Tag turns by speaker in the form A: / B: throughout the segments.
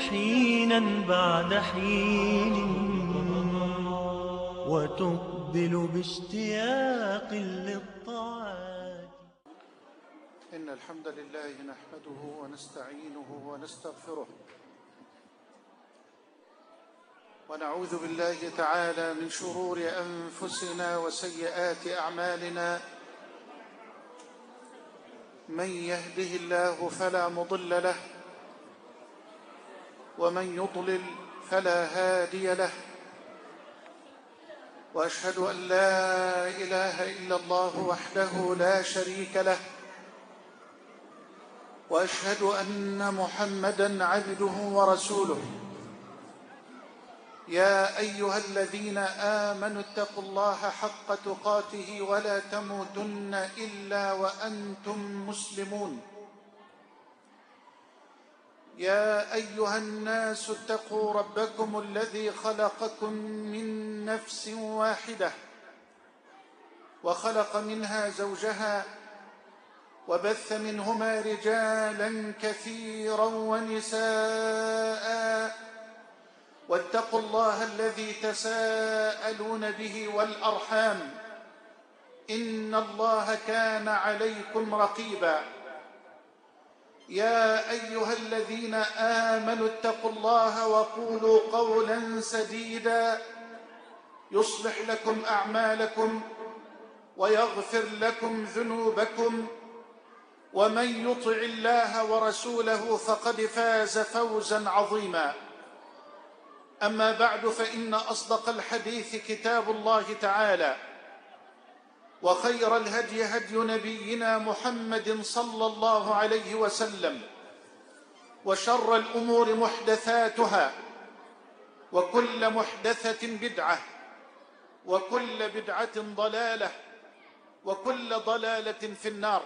A: حينا بعد حين وتقبل باشتياق للطاعات.
B: إن الحمد لله نحمده ونستعينه ونستغفره ونعوذ بالله تعالى من شرور أنفسنا وسيئات أعمالنا. من يهده الله فلا مضل له ومن يضلل فلا هادي له، وأشهد أن لا إله إلا الله وحده لا شريك له، وأشهد أن محمدًا عبده ورسوله. يا أيها الذين آمنوا اتقوا الله حق تقاته ولا تموتن إلا وأنتم مسلمون. يا أيها الناس اتقوا ربكم الذي خلقكم من نفس واحدة وخلق منها زوجها وبث منهما رجالا كثيرا ونساء، واتقوا الله الذي تساءلون به والأرحام إن الله كان عليكم رقيبا. يا أيها الذين آمنوا اتقوا الله وقولوا قولا سديدا يصلح لكم أعمالكم ويغفر لكم ذنوبكم، ومن يطع الله ورسوله فقد فاز فوزا عظيما. أما بعد، فإن أصدق الحديث كتاب الله تعالى، وخير الهدي هدي نبينا محمد صلى الله عليه وسلم، وشر الأمور محدثاتها، وكل محدثة بدعة، وكل بدعة ضلالة، وكل ضلالة في النار.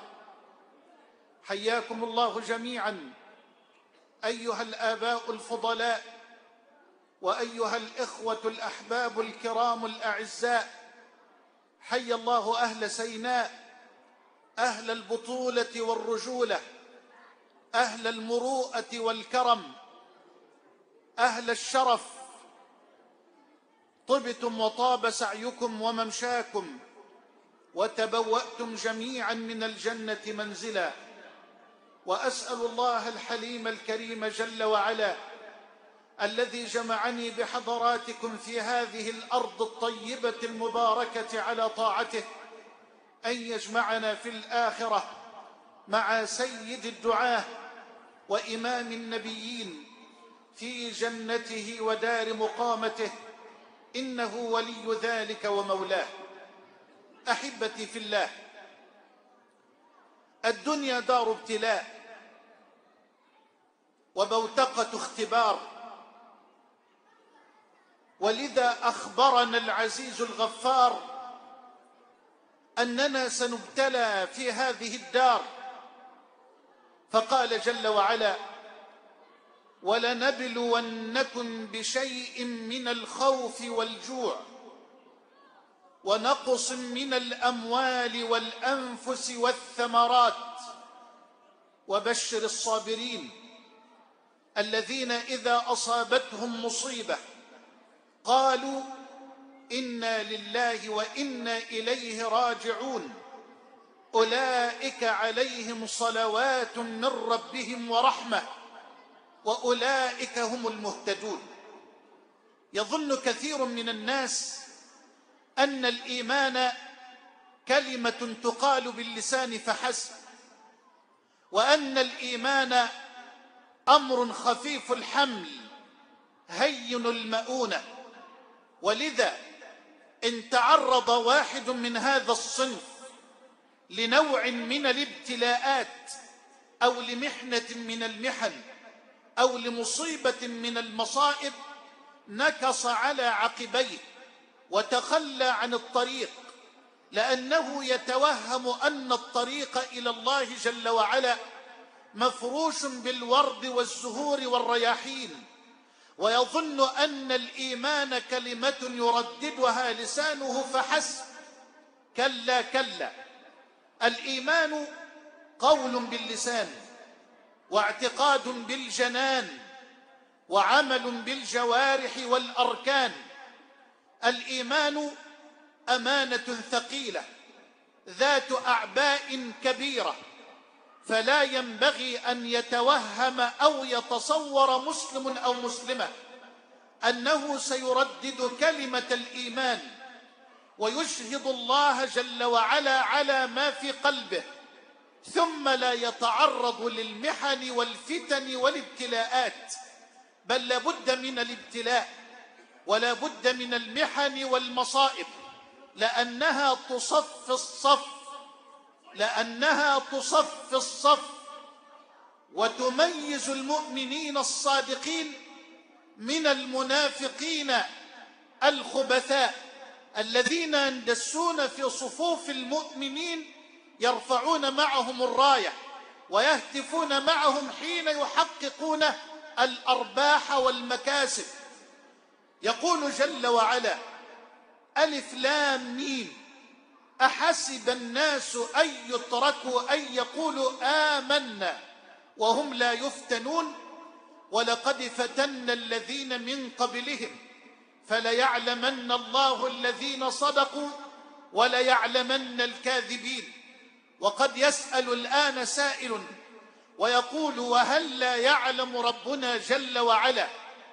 B: حياكم الله جميعا أيها الآباء الفضلاء، وأيها الإخوة الأحباب الكرام الأعزاء. حي الله أهل سيناء، أهل البطولة والرجولة، أهل المروءة والكرم، أهل الشرف. طبتم وطاب سعيكم وممشاكم، وتبوأتم جميعا من الجنة منزلا. وأسأل الله الحليم الكريم جل وعلا الذي جمعني بحضراتكم في هذه الأرض الطيبة المباركة على طاعته أن يجمعنا في الآخرة مع سيد الدعاة وإمام النبيين في جنته ودار مقامته، إنه ولي ذلك ومولاه. أحبتي في الله، الدنيا دار ابتلاء وبوتقة اختبار، ولذا أخبرنا العزيز الغفار أننا سنبتلى في هذه الدار، فقال جل وعلا: ولنبلونكم بشيء من الخوف والجوع ونقص من الأموال والأنفس والثمرات وبشر الصابرين الذين إذا أصابتهم مصيبة قالوا إنا لله وإنا إليه راجعون أولئك عليهم صلوات من ربهم ورحمة وأولئك هم المهتدون. يظن كثير من الناس أن الإيمان كلمة تقال باللسان فحسب، وأن الإيمان أمر خفيف الحمل هين المؤونة. ولذا إن تعرض واحد من هذا الصنف لنوع من الابتلاءات أو لمحنة من المحن أو لمصيبة من المصائب، نكص على عقبيه وتخلى عن الطريق، لأنه يتوهم أن الطريق إلى الله جل وعلا مفروش بالورد والزهور والرياحين، ويظن أن الإيمان كلمة يرددها لسانه فحسب. كلا كلا، الإيمان قول باللسان واعتقاد بالجنان وعمل بالجوارح والأركان. الإيمان أمانة ثقيلة ذات أعباء كبيرة، فلا ينبغي أن يتوهم أو يتصور مسلم أو مسلمة أنه سيردد كلمة الإيمان ويشهد الله جل وعلا على ما في قلبه ثم لا يتعرض للمحن والفتن والابتلاءات، بل لابد من الابتلاء ولا بد من المحن والمصائب، لأنها تصفي الصف وتميز المؤمنين الصادقين من المنافقين الخبثاء الذين يندسون في صفوف المؤمنين يرفعون معهم الراية ويهتفون معهم حين يحققون الأرباح والمكاسب. يقول جل وعلا: ألف لام ميم أحسب الناس أن يتركوا أن يقولوا آمنا وهم لا يفتنون ولقد فتنا الذين من قبلهم فليعلمن الله الذين صدقوا وليعلمن الكاذبين. وقد يسأل الآن سائل ويقول: وهل لا يعلم ربنا جل وعلا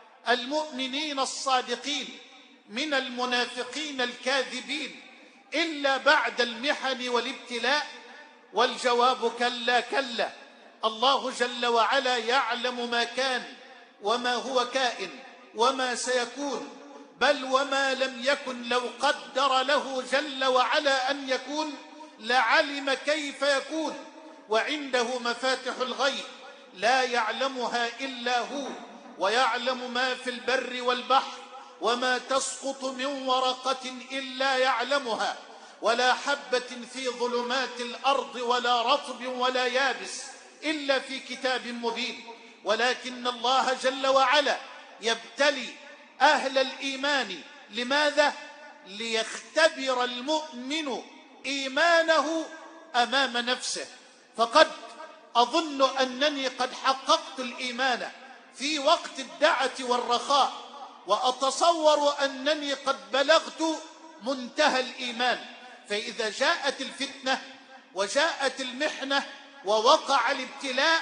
B: المؤمنين الصادقين من المنافقين الكاذبين إلا بعد المحن والابتلاء؟ والجواب: كلا كلا، الله جل وعلا يعلم ما كان وما هو كائن وما سيكون، بل وما لم يكن لو قدر له جل وعلا أن يكون لعلم كيف يكون. وعنده مفاتح الغيب لا يعلمها إلا هو، ويعلم ما في البر والبحر، وما تسقط من ورقة إلا يعلمها، ولا حبة في ظلمات الأرض ولا رطب ولا يابس إلا في كتاب مبين. ولكن الله جل وعلا يبتلي أهل الإيمان. لماذا؟ ليختبر المؤمن إيمانه أمام نفسه. فقد أظن أنني قد حققت الإيمان في وقت الدعة والرخاء، وأتصور أنني قد بلغت منتهى الإيمان. فإذا جاءت الفتنة وجاءت المحنة ووقع الابتلاء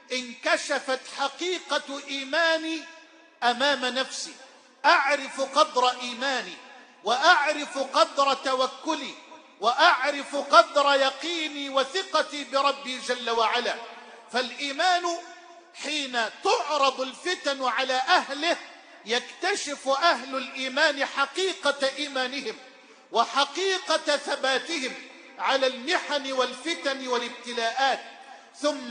B: انكشفت حقيقة إيماني أمام نفسي، أعرف قدر إيماني وأعرف قدر توكلي وأعرف قدر يقيني وثقتي بربي جل وعلا. فالإيمان حين تعرض الفتن على أهله يكتشف أهل الإيمان حقيقة إيمانهم وحقيقة ثباتهم على المحن والفتن والابتلاءات، ثم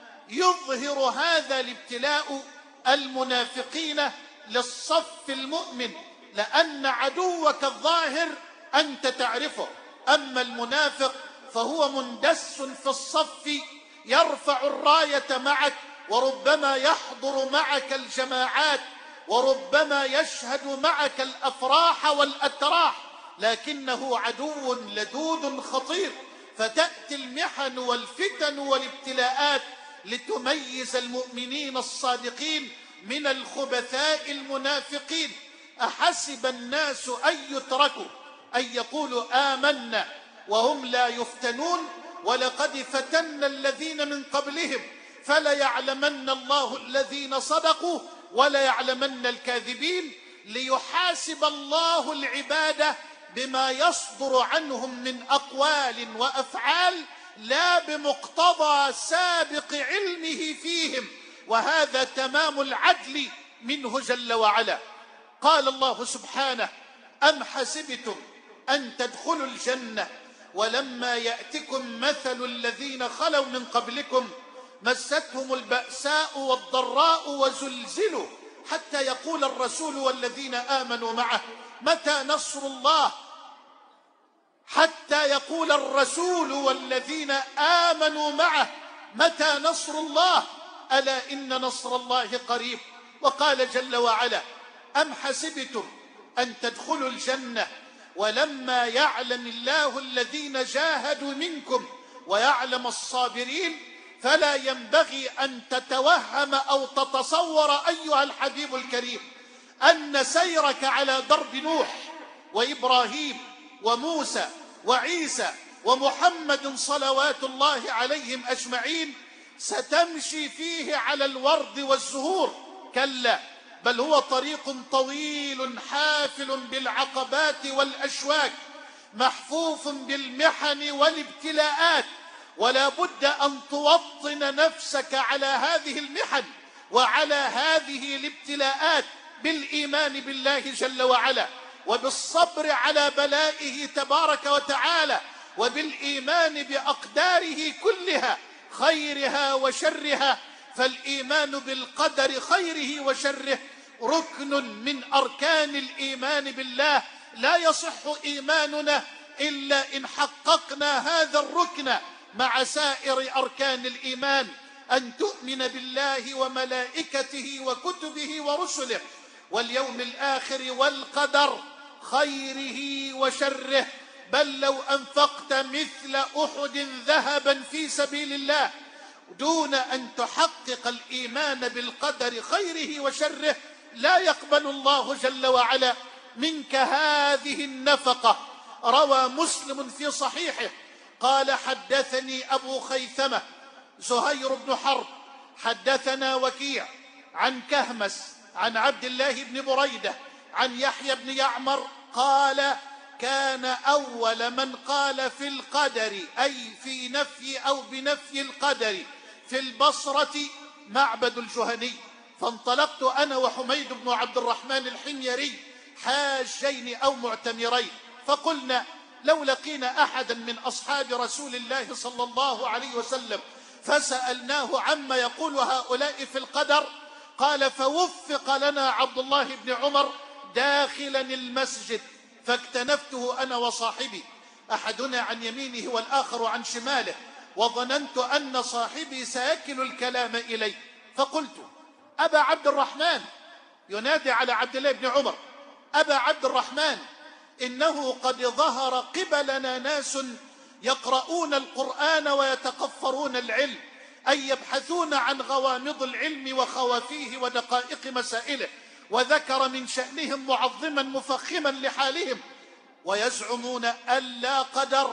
B: يظهر هذا الابتلاء المنافقين للصف المؤمن، لأن عدوك الظاهر أنت تعرفه، أما المنافق فهو مندس في الصف يرفع الراية معك، وربما يحضر معك الجماعات، وربما يشهد معك الأفراح والأتراح، لكنه عدو لدود خطير. فتأتي المحن والفتن والابتلاءات لتميز المؤمنين الصادقين من الخبثاء المنافقين. أحسب الناس أن يتركوا أن يقولوا آمنا وهم لا يفتنون ولقد فتنا الذين من قبلهم فليعلمن الله الذين صدقوا وليعلمن الكاذبين، ليحاسب الله العباد بما يصدر عنهم من أقوال وأفعال لا بمقتضى سابق علمه فيهم، وهذا تمام العدل منه جل وعلا. قال الله سبحانه: أم حسبتم أن تدخلوا الجنة ولما يأتكم مثل الذين خلوا من قبلكم مستهم البأساء والضراء وزلزلوا حتى يقول الرسول والذين آمنوا معه متى نصر الله، حتى يقول الرسول والذين آمنوا معه متى نصر الله، ألا إن نصر الله قريب. وقال جل وعلا: أم حسبتم أن تدخلوا الجنة ولما يعلم الله الذين جاهدوا منكم ويعلم الصابرين، فلا ينبغي أن تتوهم أو تتصور أيها الحبيب الكريم أن سيرك على درب نوح وإبراهيم وموسى وعيسى ومحمد صلوات الله عليهم أجمعين ستمشي فيه على الورد والزهور، كلا، بل هو طريق طويل حافل بالعقبات والأشواك، محفوف بالمحن والابتلاءات، ولا بد أن توطن نفسك على هذه المحن وعلى هذه الابتلاءات بالإيمان بالله جل وعلا، وبالصبر على بلائه تبارك وتعالى، وبالإيمان بأقداره كلها خيرها وشرها. فالإيمان بالقدر خيره وشره ركن من أركان الإيمان بالله، لا يصح إيماننا إلا إن حققنا هذا الركن مع سائر أركان الإيمان، أن تؤمن بالله وملائكته وكتبه ورسله واليوم الآخر والقدر خيره وشره. بل لو أنفقت مثل أحد ذهبا في سبيل الله دون أن تحقق الإيمان بالقدر خيره وشره لا يقبل الله جل وعلا منك هذه النفقة. روى مسلم في صحيحه قال: حدثني أبو خيثمة زهير بن حرب حدثنا وكيع عن كهمس عن عبد الله بن بريدة عن يحيى بن يعمر قال: كان أول من قال في القدر، أي في نفي أو بنفي القدر، في البصرة معبد الجهني، فانطلقت أنا وحميد بن عبد الرحمن الحميري حاجين أو معتمرين، فقلنا: لو لقينا أحدا من أصحاب رسول الله صلى الله عليه وسلم فسألناه عما يقول هؤلاء في القدر، قال: فوفق لنا عبد الله بن عمر داخلا المسجد، فاكتنفته أنا وصاحبي، أحدنا عن يمينه والآخر عن شماله، وظننت أن صاحبي سيكل الكلام إلي، فقلت: أبا عبد الرحمن، ينادي على عبد الله بن عمر: أبا عبد الرحمن، إنه قد ظهر قبلنا ناس يقرؤون القرآن ويتقفرون العلم، أي يبحثون عن غوامض العلم وخوافيه ودقائق مسائله، وذكر من شأنهم معظما مفخما لحالهم، ويزعمون أن لا قدر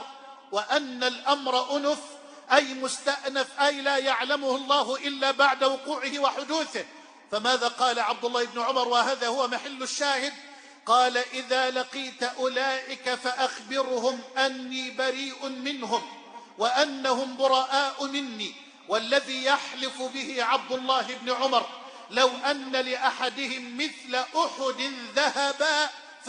B: وأن الأمر أنف، أي مستأنف، أي لا يعلمه الله إلا بعد وقوعه وحدوثه. فماذا قال عبد الله بن عمر، وهذا هو محل الشاهد؟ قال: إذا لقيت أولئك فأخبرهم أني بريء منهم وأنهم براء مني، والذي يحلف به عبد الله بن عمر لو أن لأحدهم مثل أحد ذهبا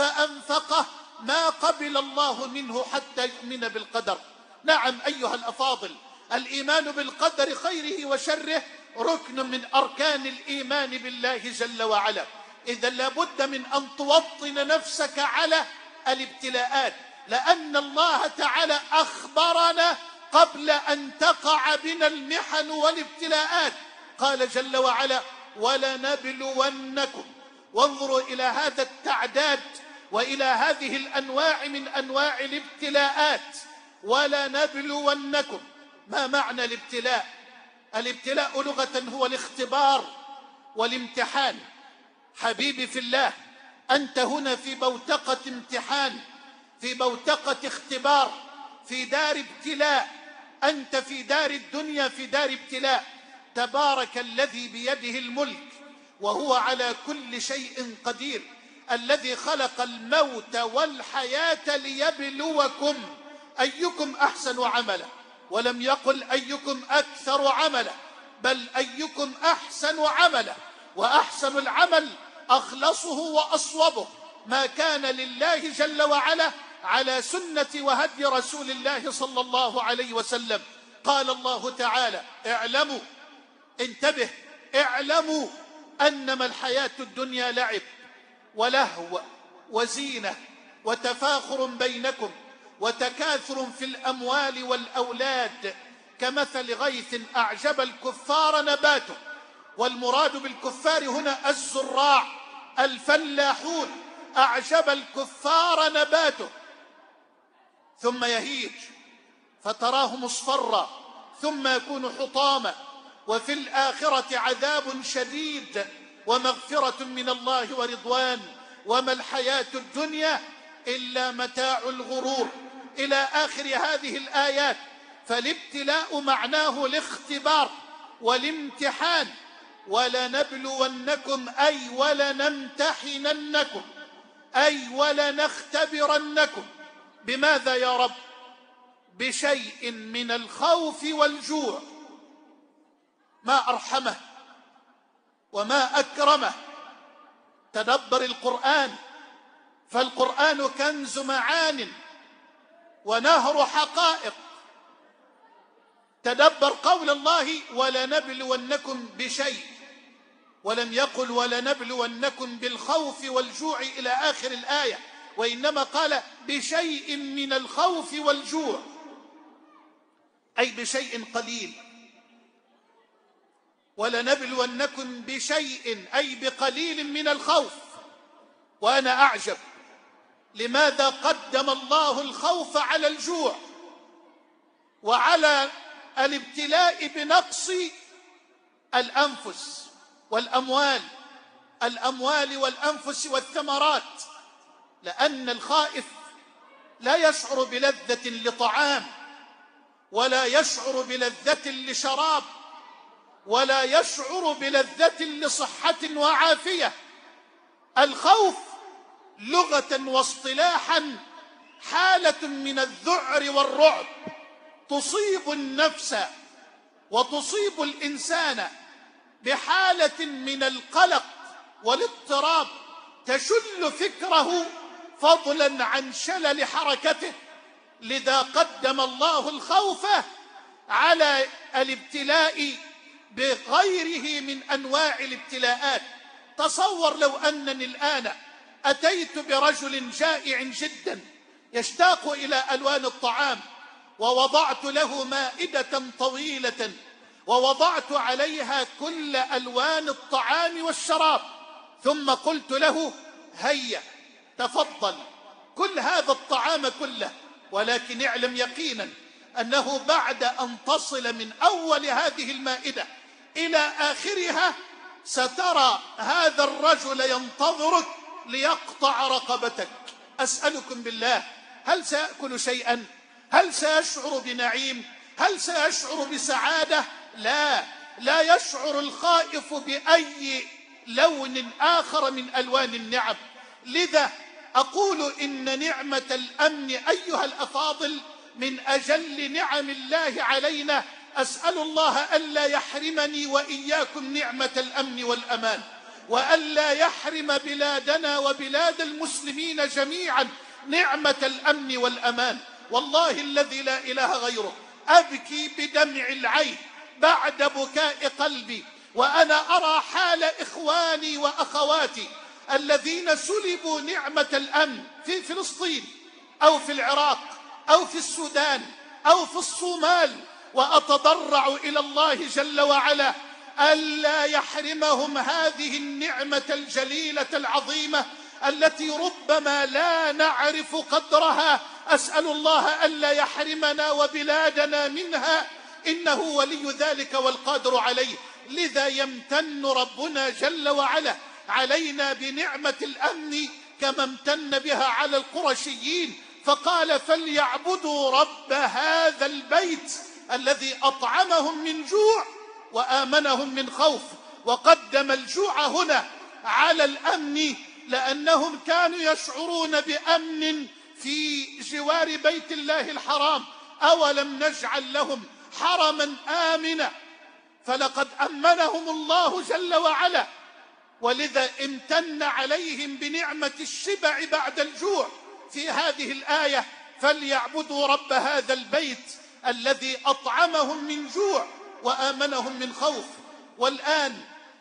B: فأنفقه ما قبل الله منه حتى يؤمن بالقدر. نعم أيها الأفاضل، الإيمان بالقدر خيره وشره ركن من أركان الإيمان بالله جل وعلا. إذا لابد من أن توطن نفسك على الابتلاءات، لأن الله تعالى أخبرنا قبل أن تقع بنا المحن والابتلاءات، قال جل وعلا: ولنبلونكم. وانظروا إلى هذا التعداد وإلى هذه الأنواع من أنواع الابتلاءات. ولنبلونكم، ما معنى الابتلاء؟ الابتلاء لغة هو الاختبار والامتحان. حبيبي في الله، أنت هنا في بوتقة امتحان، في بوتقة اختبار، في دار ابتلاء، أنت في دار الدنيا في دار ابتلاء. تبارك الذي بيده الملك وهو على كل شيء قدير، الذي خلق الموت والحياة ليبلوكم أيكم أحسن عملا، ولم يقل أيكم أكثر عملا، بل أيكم أحسن عملا، وأحسن العمل أخلصه وأصوبه ما كان لله جل وعلا على سنة وهدي رسول الله صلى الله عليه وسلم. قال الله تعالى: اعلموا، انتبه، اعلموا أنما الحياة الدنيا لعب ولهو وزينة وتفاخر بينكم وتكاثر في الأموال والأولاد كمثل غيث أعجب الكفار نباته. والمراد بالكفار هنا الزراع الفلاحون، أعجب الكفار نباته ثم يهيج فتراه مصفرا ثم يكون حطاما، وفي الآخرة عذاب شديد ومغفرة من الله ورضوان، وما الحياة الدنيا إلا متاع الغرور، إلى آخر هذه الآيات. فالابتلاء معناه الاختبار والامتحان، ولنبلونكم أي ولنمتحننكم أي ولنختبرنكم. بماذا يا رب؟ بشيء من الخوف والجوع. ما أرحمه وما أكرمه. تدبر القرآن، فالقرآن كنز معان ونهر حقائق. تدبر قول الله ولنبلونكم بشيء، ولم يقل ولنبلونكم بالخوف والجوع إلى آخر الآية، وإنما قال بشيء من الخوف والجوع، أي بشيء قليل. ولنبلونكم بشيء أي بقليل من الخوف. وأنا أعجب لماذا قدم الله الخوف على الجوع وعلى الابتلاء بنقص الأنفس والأموال والأنفس والثمرات. لأن الخائف لا يشعر بلذة لطعام، ولا يشعر بلذة لشراب، ولا يشعر بلذة لصحة وعافية. الخوف لغة واصطلاحا حالة من الذعر والرعب تصيب النفس وتصيب الإنسان بحالة من القلق والاضطراب تشل فكره فضلا عن شلل حركته. لذا قدم الله الخوف على الابتلاء بغيره من أنواع الابتلاءات. تصور لو أنني الآن أتيت برجل جائع جدا يشتاق إلى ألوان الطعام، ووضعت له مائدة طويلة ووضعت عليها كل ألوان الطعام والشراب، ثم قلت له هيا تفضل كل هذا الطعام كله، ولكن اعلم يقينا أنه بعد أن تصل من أول هذه المائدة إلى آخرها سترى هذا الرجل ينتظرك ليقطع رقبتك. أسألكم بالله، هل سيأكل شيئا؟ هل سيشعر بنعيم؟ هل سيشعر بسعادة؟ لا يشعر الخائف بأي لون آخر من ألوان النعم. لذا أقول إن نعمة الأمن أيها الأفاضل من أجل نعم الله علينا. أسأل الله ألا يحرمني وإياكم نعمة الأمن والأمان، وألا يحرم بلادنا وبلاد المسلمين جميعا نعمة الأمن والأمان. والله الذي لا إله غيره أبكي بدمع العين بعد بكاء قلبي وأنا أرى حال إخواني وأخواتي الذين سلبوا نعمة الأمن في فلسطين أو في العراق أو في السودان أو في الصومال، وأتضرع إلى الله جل وعلا ألا يحرمهم هذه النعمة الجليلة العظيمة التي ربما لا نعرف قدرها. أسأل الله ألا يحرمنا وبلادنا منها، إنه ولي ذلك والقادر عليه. لذا يمتن ربنا جل وعلا علينا بنعمة الأمن كما امتن بها على القرشيين، فقال فليعبدوا رب هذا البيت الذي أطعمهم من جوع وآمنهم من خوف. وقدم الجوع هنا على الأمن لأنهم كانوا يشعرون بأمن في جوار بيت الله الحرام. أولم نجعل لهم حرما آمنا؟ فلقد أمنهم الله جل وعلا، ولذا امتن عليهم بنعمة الشبع بعد الجوع في هذه الآية فليعبدوا رب هذا البيت الذي أطعمهم من جوع وآمنهم من خوف. والآن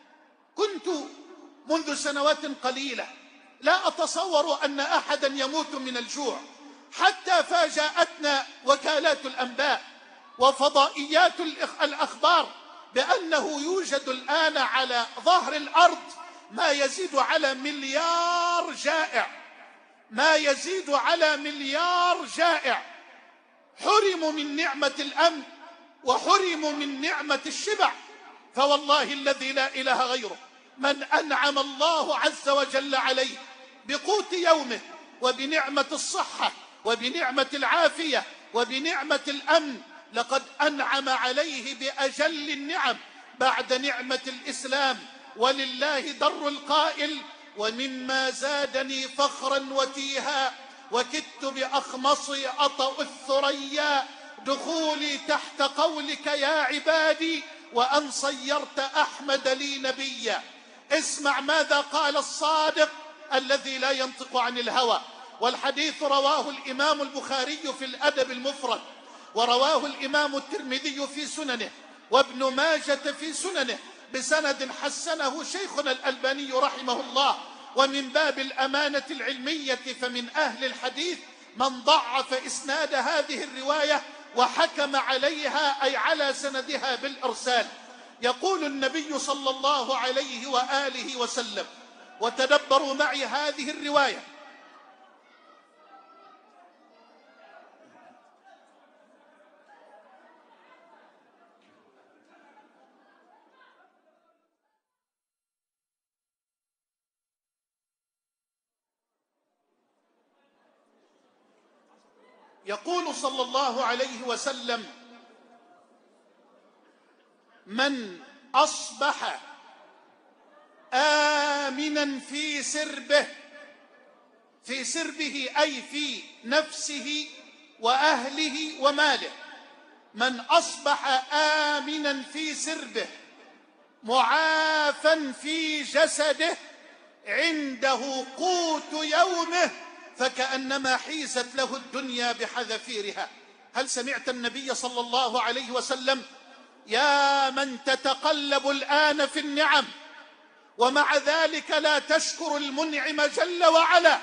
B: كنت منذ سنوات قليلة لا أتصور أن أحدا يموت من الجوع، حتى فاجأتنا وكالات الأنباء وفضائيات الأخبار بأنه يوجد الآن على ظهر الأرض ما يزيد على مليار جائع، ما يزيد على مليار جائع حرموا من نعمة الأمن وحرموا من نعمة الشبع. فوالله الذي لا إله غيره من أنعم الله عز وجل عليه بقوت يومه وبنعمة الصحة وبنعمة العافية وبنعمة الأمن لقد أنعم عليه بأجل النعم بعد نعمة الإسلام. ولله در القائل: ومما زادني فخرا وتيها وكدت بأخمصي أطأ الثريا دخولي تحت قولك يا عبادي وأن صيرت أحمد لي نبيا. اسمع ماذا قال الصادق الذي لا ينطق عن الهوى، والحديث رواه الإمام البخاري في الأدب المفرد، ورواه الإمام الترمذي في سننه، وابن ماجة في سننه بسند حسنه شيخنا الألباني رحمه الله. ومن باب الأمانة العلمية فمن أهل الحديث من ضعف إسناد هذه الرواية وحكم عليها أي على سندها بالإرسال. يقول النبي صلى الله عليه وآله وسلم، وتدبروا معي هذه الرواية: يقول صلى الله عليه وسلم: من أصبح آمنا في سربه أي في نفسه وأهله وماله، من أصبح آمنا في سربه معافا في جسده عنده قوت يومه فكأنما حيزت له الدنيا بحذافيرها. هل سمعت النبي صلى الله عليه وسلم: يا من تتقلب الآن في النعم ومع ذلك لا تشكر المنعم جل وعلا،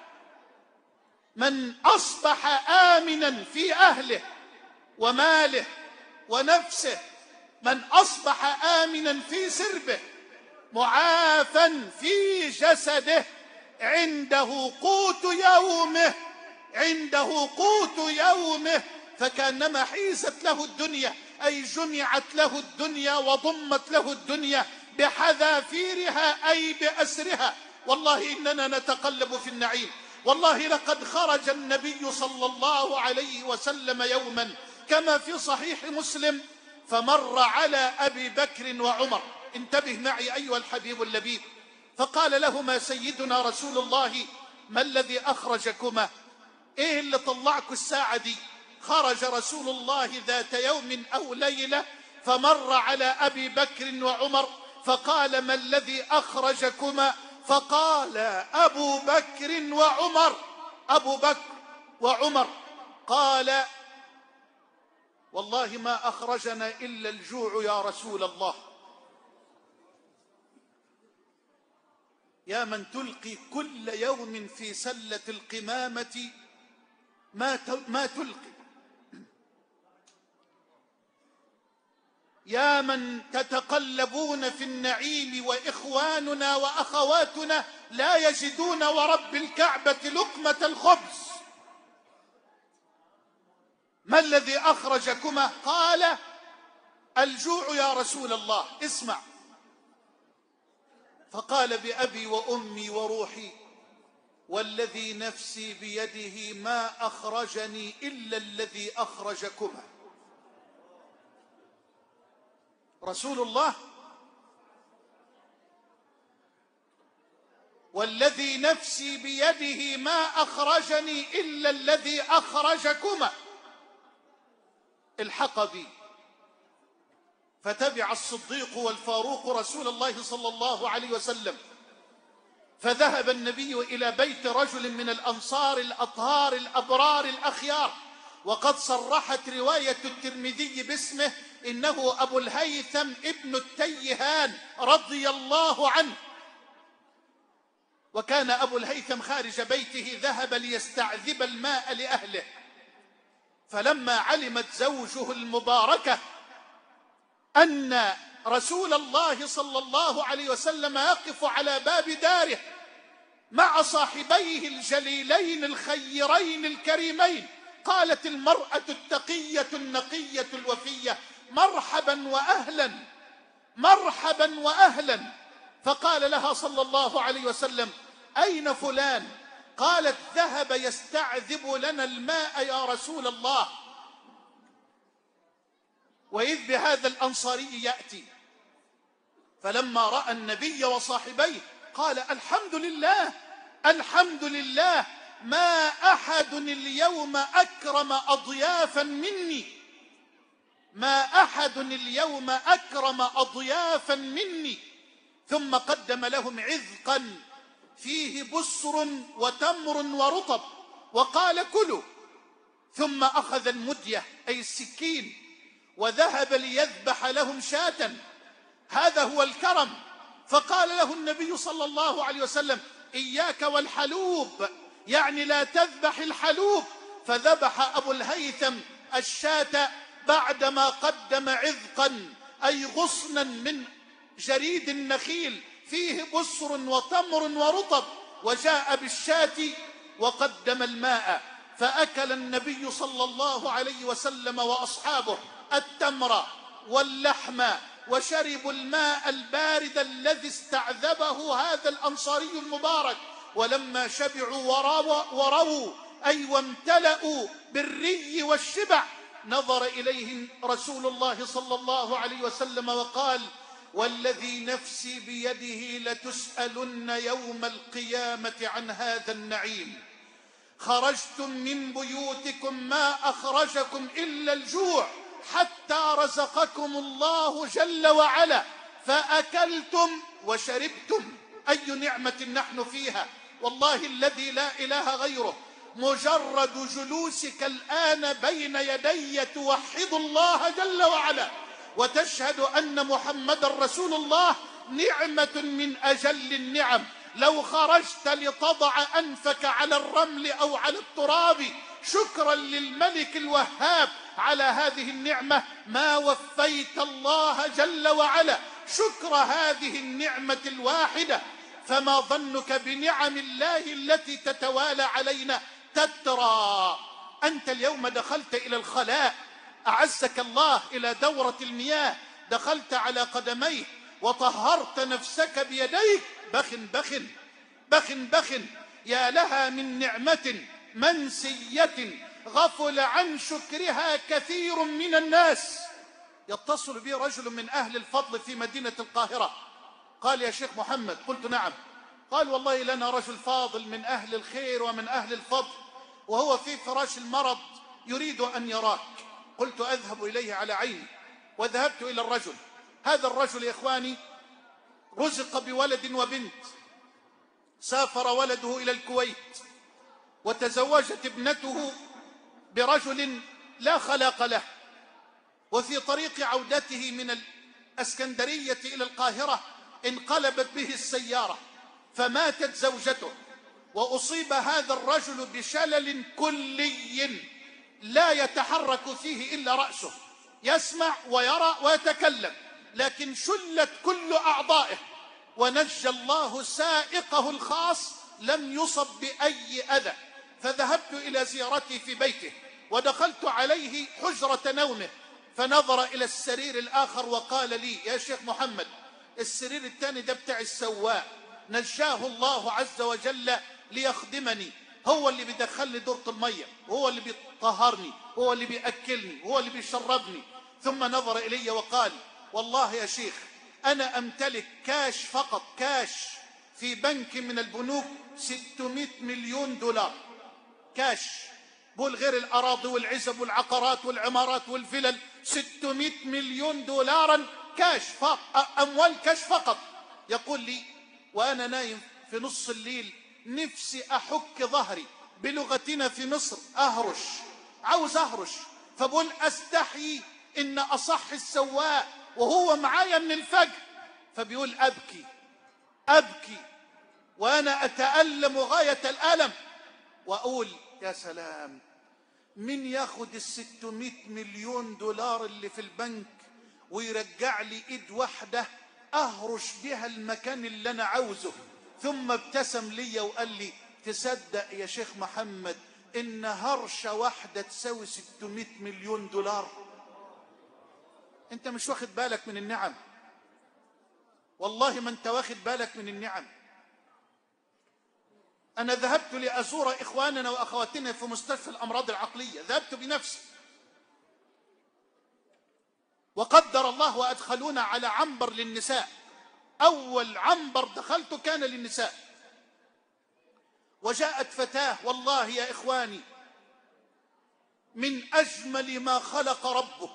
B: من أصبح آمنا في أهله وماله ونفسه، من أصبح آمنا في سربه معافا في جسده عنده قوت يومه فكأنما حيزت له الدنيا، أي جمعت له الدنيا وضمت له الدنيا بحذافيرها أي بأسرها. والله إننا نتقلب في النعيم. والله لقد خرج النبي صلى الله عليه وسلم يوما كما في صحيح مسلم فمر على أبي بكر وعمر. انتبه معي أيها الحبيب اللبيب. فقال لهما سيدنا رسول الله: ما الذي أخرجكما؟ إيه اللي طلعكوا الساعة دي؟ خرج رسول الله ذات يوم أو ليلة فمر على أبي بكر وعمر فقال: ما الذي أخرجكما؟ فقال أبو بكر وعمر قال: والله ما أخرجنا إلا الجوع يا رسول الله. يا من تلقي كل يوم في سلة القمامة ما تلقي، يا من تتقلبون في النعيم وإخواننا وأخواتنا لا يجدون ورب الكعبة لقمة الخبز، ما الذي أخرجكما؟ قال: الجوع يا رسول الله. اسمع، فقال: بأبي وأمي وروحي والذي نفسي بيده ما أخرجني إلا الذي أخرجكما. رسول الله: والذي نفسي بيده ما أخرجني إلا الذي أخرجكما، الحق بي. فتبع الصديق والفاروق رسول الله صلى الله عليه وسلم، فذهب النبي إلى بيت رجل من الأنصار الأطهار الأبرار الأخيار، وقد صرحت رواية الترمذي باسمه إنه أبو الهيثم ابن التيهان رضي الله عنه. وكان أبو الهيثم خارج بيته ذهب ليستعذب الماء لأهله، فلما علمت زوجه المباركة أن رسول الله صلى الله عليه وسلم يقف على باب داره مع صاحبيه الجليلين الخيرين الكريمين، قالت المرأة التقية النقية الوفية: مرحبا وأهلا مرحبا وأهلا. فقال لها صلى الله عليه وسلم: أين فلان؟ قالت: ذهب يستعذب لنا الماء يا رسول الله. وإذ بهذا الأنصاري يأتي، فلما رأى النبي وصاحبيه قال: الحمد لله الحمد لله، ما أحد اليوم أكرم أضيافا مني، ما أحد اليوم أكرم أضيافا مني. ثم قدم لهم عذقا فيه بسر وتمر ورطب وقال: كلوا. ثم أخذ المدية أي السكين وذهب ليذبح لهم شاة. هذا هو الكرم. فقال له النبي صلى الله عليه وسلم: إياك والحلوب، يعني لا تذبح الحلوب. فذبح أبو الهيثم الشاة بعدما قدم عذقا أي غصنا من جريد النخيل فيه بسر وتمر ورطب، وجاء بالشاة وقدم الماء. فأكل النبي صلى الله عليه وسلم وأصحابه التمر واللحم وشربوا الماء البارد الذي استعذبه هذا الأنصاري المبارك. ولما شبعوا ورووا أي وامتلأوا بالري والشبع، نظر إليهم رسول الله صلى الله عليه وسلم وقال: والذي نفسي بيده لتسألن يوم القيامة عن هذا النعيم. خرجتم من بيوتكم ما أخرجكم إلا الجوع، حتى رزقكم الله جل وعلا، فأكلتم وشربتم. أي نعمة نحن فيها، والله الذي لا إله غيره. مجرد جلوسك الآن بين يدي توحد الله جل وعلا وتشهد أن محمد رسول الله نعمة من أجل النعم. لو خرجت لتضع أنفك على الرمل أو على التراب شكرا للملك الوهاب على هذه النعمة ما وفيت الله جل وعلا شكر هذه النعمة الواحدة. فما ظنك بنعم الله التي تتوالى علينا تترى؟ أنت اليوم دخلت إلى الخلاء، أعزك الله، إلى دورة المياه، دخلت على قدميه وطهرت نفسك بيديك. بخ يا لها من نعمة منسية غفل عن شكرها كثير من الناس. يتصل بي رجل من أهل الفضل في مدينة القاهرة، قال: يا شيخ محمد. قلت: نعم. قال: والله لنا رجل فاضل من أهل الخير ومن أهل الفضل، وهو في فراش المرض يريد أن يراك. قلت: أذهب إليه على عيني. وذهبت إلى الرجل. هذا الرجل يا إخواني رزق بولد وبنت، سافر ولده إلى الكويت، وتزوجت ابنته برجل لا خلاق له، وفي طريق عودته من الإسكندرية إلى القاهرة انقلبت به السيارة فماتت زوجته، وأصيب هذا الرجل بشلل كلي لا يتحرك فيه إلا رأسه، يسمع ويرى ويتكلم، لكن شلت كل أعضائه، ونجى الله سائقه الخاص لم يصب بأي أذى. فذهبت إلى زيارتي في بيته ودخلت عليه حجرة نومه، فنظر إلى السرير الآخر وقال لي: يا شيخ محمد، السرير الثاني ده بتاع السواق، نجاه الله عز وجل ليخدمني، هو اللي بيدخلني دورة المية، وهو اللي بيطهرني، وهو اللي بيأكلني، وهو اللي بيشربني. ثم نظر إلي وقال: والله يا شيخ أنا أمتلك كاش، فقط كاش، في بنك من البنوك 600 مليون دولار كاش، بقول غير الأراضي والعزب والعقارات والعمارات والفلل، 600 مليون دولارا كاش، أموال كاش فقط. يقول لي وأنا نايم في نص الليل: نفسي أحك ظهري، بلغتنا في مصر أهرش، عاوز أهرش. فبقول أستحيي إن أصح السواق وهو معايا من الفجر. فبيقول أبكي وأنا أتألم غاية الألم، وأقول: يا سلام، من ياخد 600 مليون دولار اللي في البنك ويرجع لي إيد واحدة أهرش بها المكان اللي أنا عاوزه. ثم ابتسم لي وقال لي: تصدق يا شيخ محمد إن هرشة واحدة تساوي 600 مليون دولار؟ أنت مش واخد بالك من النعم، والله ما أنت واخد بالك من النعم. أنا ذهبت لأزور إخواننا وأخواتنا في مستشفى الأمراض العقلية، ذهبت بنفسي، وقدر الله وأدخلونا على عنبر للنساء. أول عنبر دخلته كان للنساء، وجاءت فتاة والله يا إخواني من أجمل ما خلق ربك.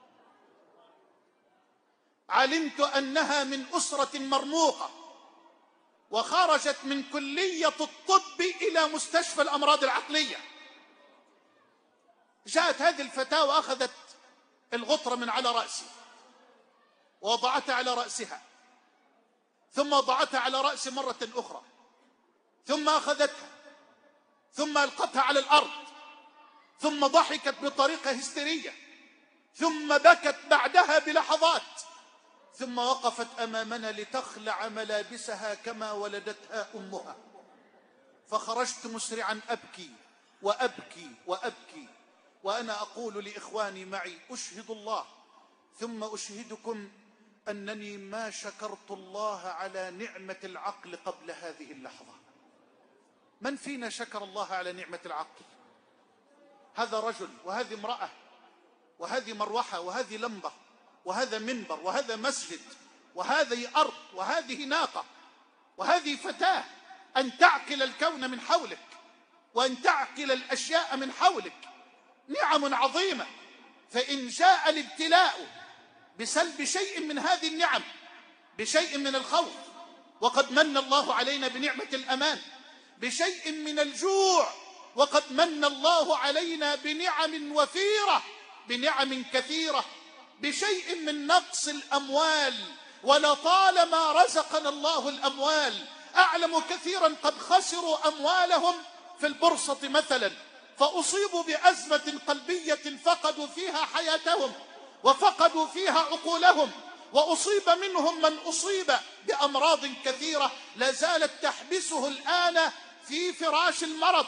B: علمت أنها من أسرة مرموقة، وخرجت من كلية الطب إلى مستشفى الأمراض العقلية. جاءت هذه الفتاة وأخذت الغطرة من على رأسي ووضعتها على رأسها، ثم وضعتها على رأسي مرة أخرى، ثم أخذتها، ثم ألقتها على الأرض، ثم ضحكت بطريقة هستيرية، ثم بكت بعدها بلحظات، ثم وقفت أمامنا لتخلع ملابسها كما ولدتها أمها. فخرجت مسرعا أبكي وأبكي وأبكي، وأنا أقول لإخواني معي: أشهد الله ثم أشهدكم أنني ما شكرت الله على نعمة العقل قبل هذه اللحظة. من فينا شكر الله على نعمة العقل؟ هذا رجل، وهذه امرأة، وهذه مروحة، وهذه لمبة، وهذا منبر، وهذا مسجد، وهذه أرض، وهذه ناقة، وهذه فتاة. أن تعقل الكون من حولك، وأن تعقل الأشياء من حولك، نعم عظيمة. فإن جاء الابتلاء بسلب شيء من هذه النعم، بشيء من الخوف، وقد من الله علينا بنعمة الأمان، بشيء من الجوع، وقد من الله علينا بنعم وفيرة، بنعم كثيرة، بشيء من نقص الأموال، ولطالما رزقنا الله الأموال. أعلم كثيرا قد خسروا أموالهم في البورصة مثلا، فأصيبوا بأزمة قلبية فقدوا فيها حياتهم وفقدوا فيها عقولهم، وأصيب منهم من أصيب بأمراض كثيرة لا زالت تحبسه الآن في فراش المرض.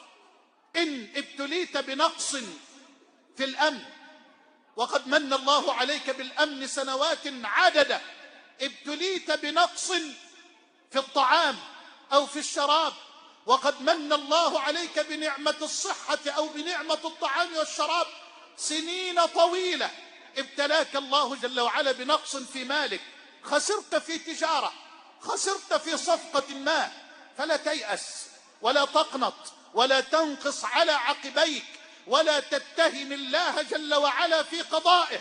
B: إن ابتليت بنقص في الأمن، وقد من الله عليك بالأمن سنوات عددة، ابتليت بنقص في الطعام أو في الشراب، وقد من الله عليك بنعمة الصحة أو بنعمة الطعام والشراب سنين طويلة، ابتلاك الله جل وعلا بنقص في مالك، خسرت في تجارة، خسرت في صفقة ما، فلا تيأس ولا تقنط ولا تنقص على عقبيك، ولا تتهم الله جل وعلا في قضائه،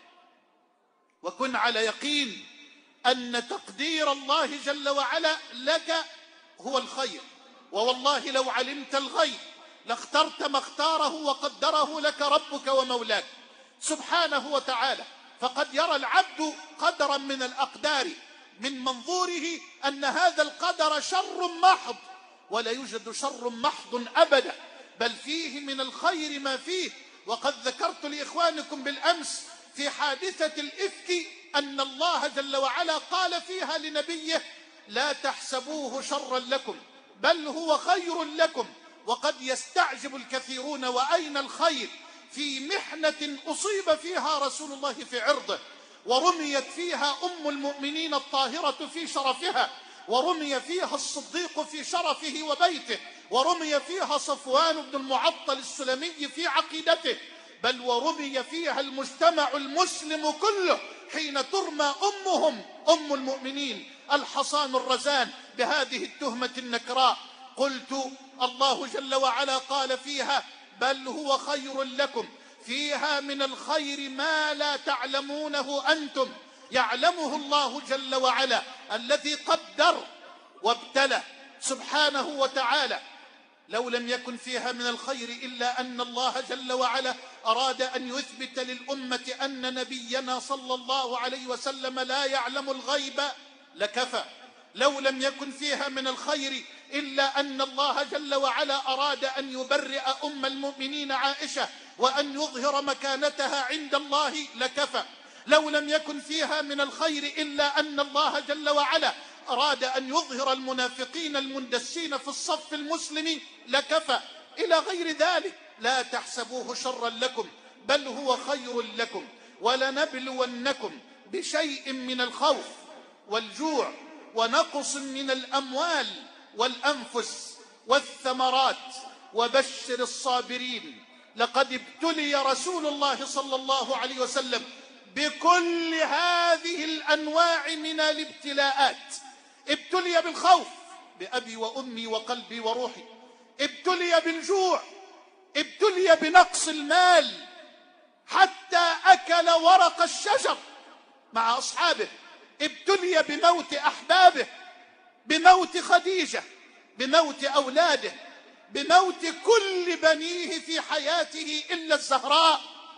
B: وكن على يقين أن تقدير الله جل وعلا لك هو الخير. ووالله لو علمت الغيب لاخترت ما اختاره وقدره لك ربك ومولاك سبحانه وتعالى. فقد يرى العبد قدرا من الأقدار من منظوره أن هذا القدر شر محض، ولا يوجد شر محض أبدا، بل فيه من الخير ما فيه. وقد ذكرت لإخوانكم بالأمس في حادثة الإفك أن الله جل وعلا قال فيها لنبيه: لا تحسبوه شرا لكم بل هو خير لكم. وقد يستعجب الكثيرون: وأين الخير في محنة أصيب فيها رسول الله في عرضه، ورميت فيها أم المؤمنين الطاهرة في شرفها، ورمي فيها الصديق في شرفه وبيته، ورمي فيها صفوان بن المعطل السلمي في عقيدته، بل ورمي فيها المجتمع المسلم كله حين ترمى أمهم أم المؤمنين الحصان الرزان بهذه التهمة النكراء. قلت: الله جل وعلا قال فيها: بل هو خير لكم، فيها من الخير ما لا تعلمونه أنتم، يعلمه الله جل وعلا الذي قدر وابتلى سبحانه وتعالى. لو لم يكن فيها من الخير إلا أن الله جل وعلا أراد أن يثبت للأمة أن نبينا صلى الله عليه وسلم لا يعلم الغيب لكفى. لو لم يكن فيها من الخير إلا أن الله جل وعلا أراد أن يبرئ أم المؤمنين عائشة وأن يظهر مكانتها عند الله لكفى. لو لم يكن فيها من الخير إلا أن الله جل وعلا أراد أن يظهر المنافقين المندسين في الصف المسلم لكفى، إلى غير ذلك. لا تحسبوه شرا لكم بل هو خير لكم. ولنبلونكم بشيء من الخوف والجوع ونقص من الأموال والأنفس والثمرات وبشر الصابرين. لقد ابتلي رسول الله صلى الله عليه وسلم بكل هذه الأنواع من الابتلاءات. ابتلي بالخوف بأبي وأمي وقلبي وروحي، ابتلي بالجوع، ابتلي بنقص المال حتى أكل ورق الشجر مع أصحابه، ابتلي بموت أحبابه، بموت خديجة، بموت أولاده، بموت كل بنيه في حياته إلا الزهراء.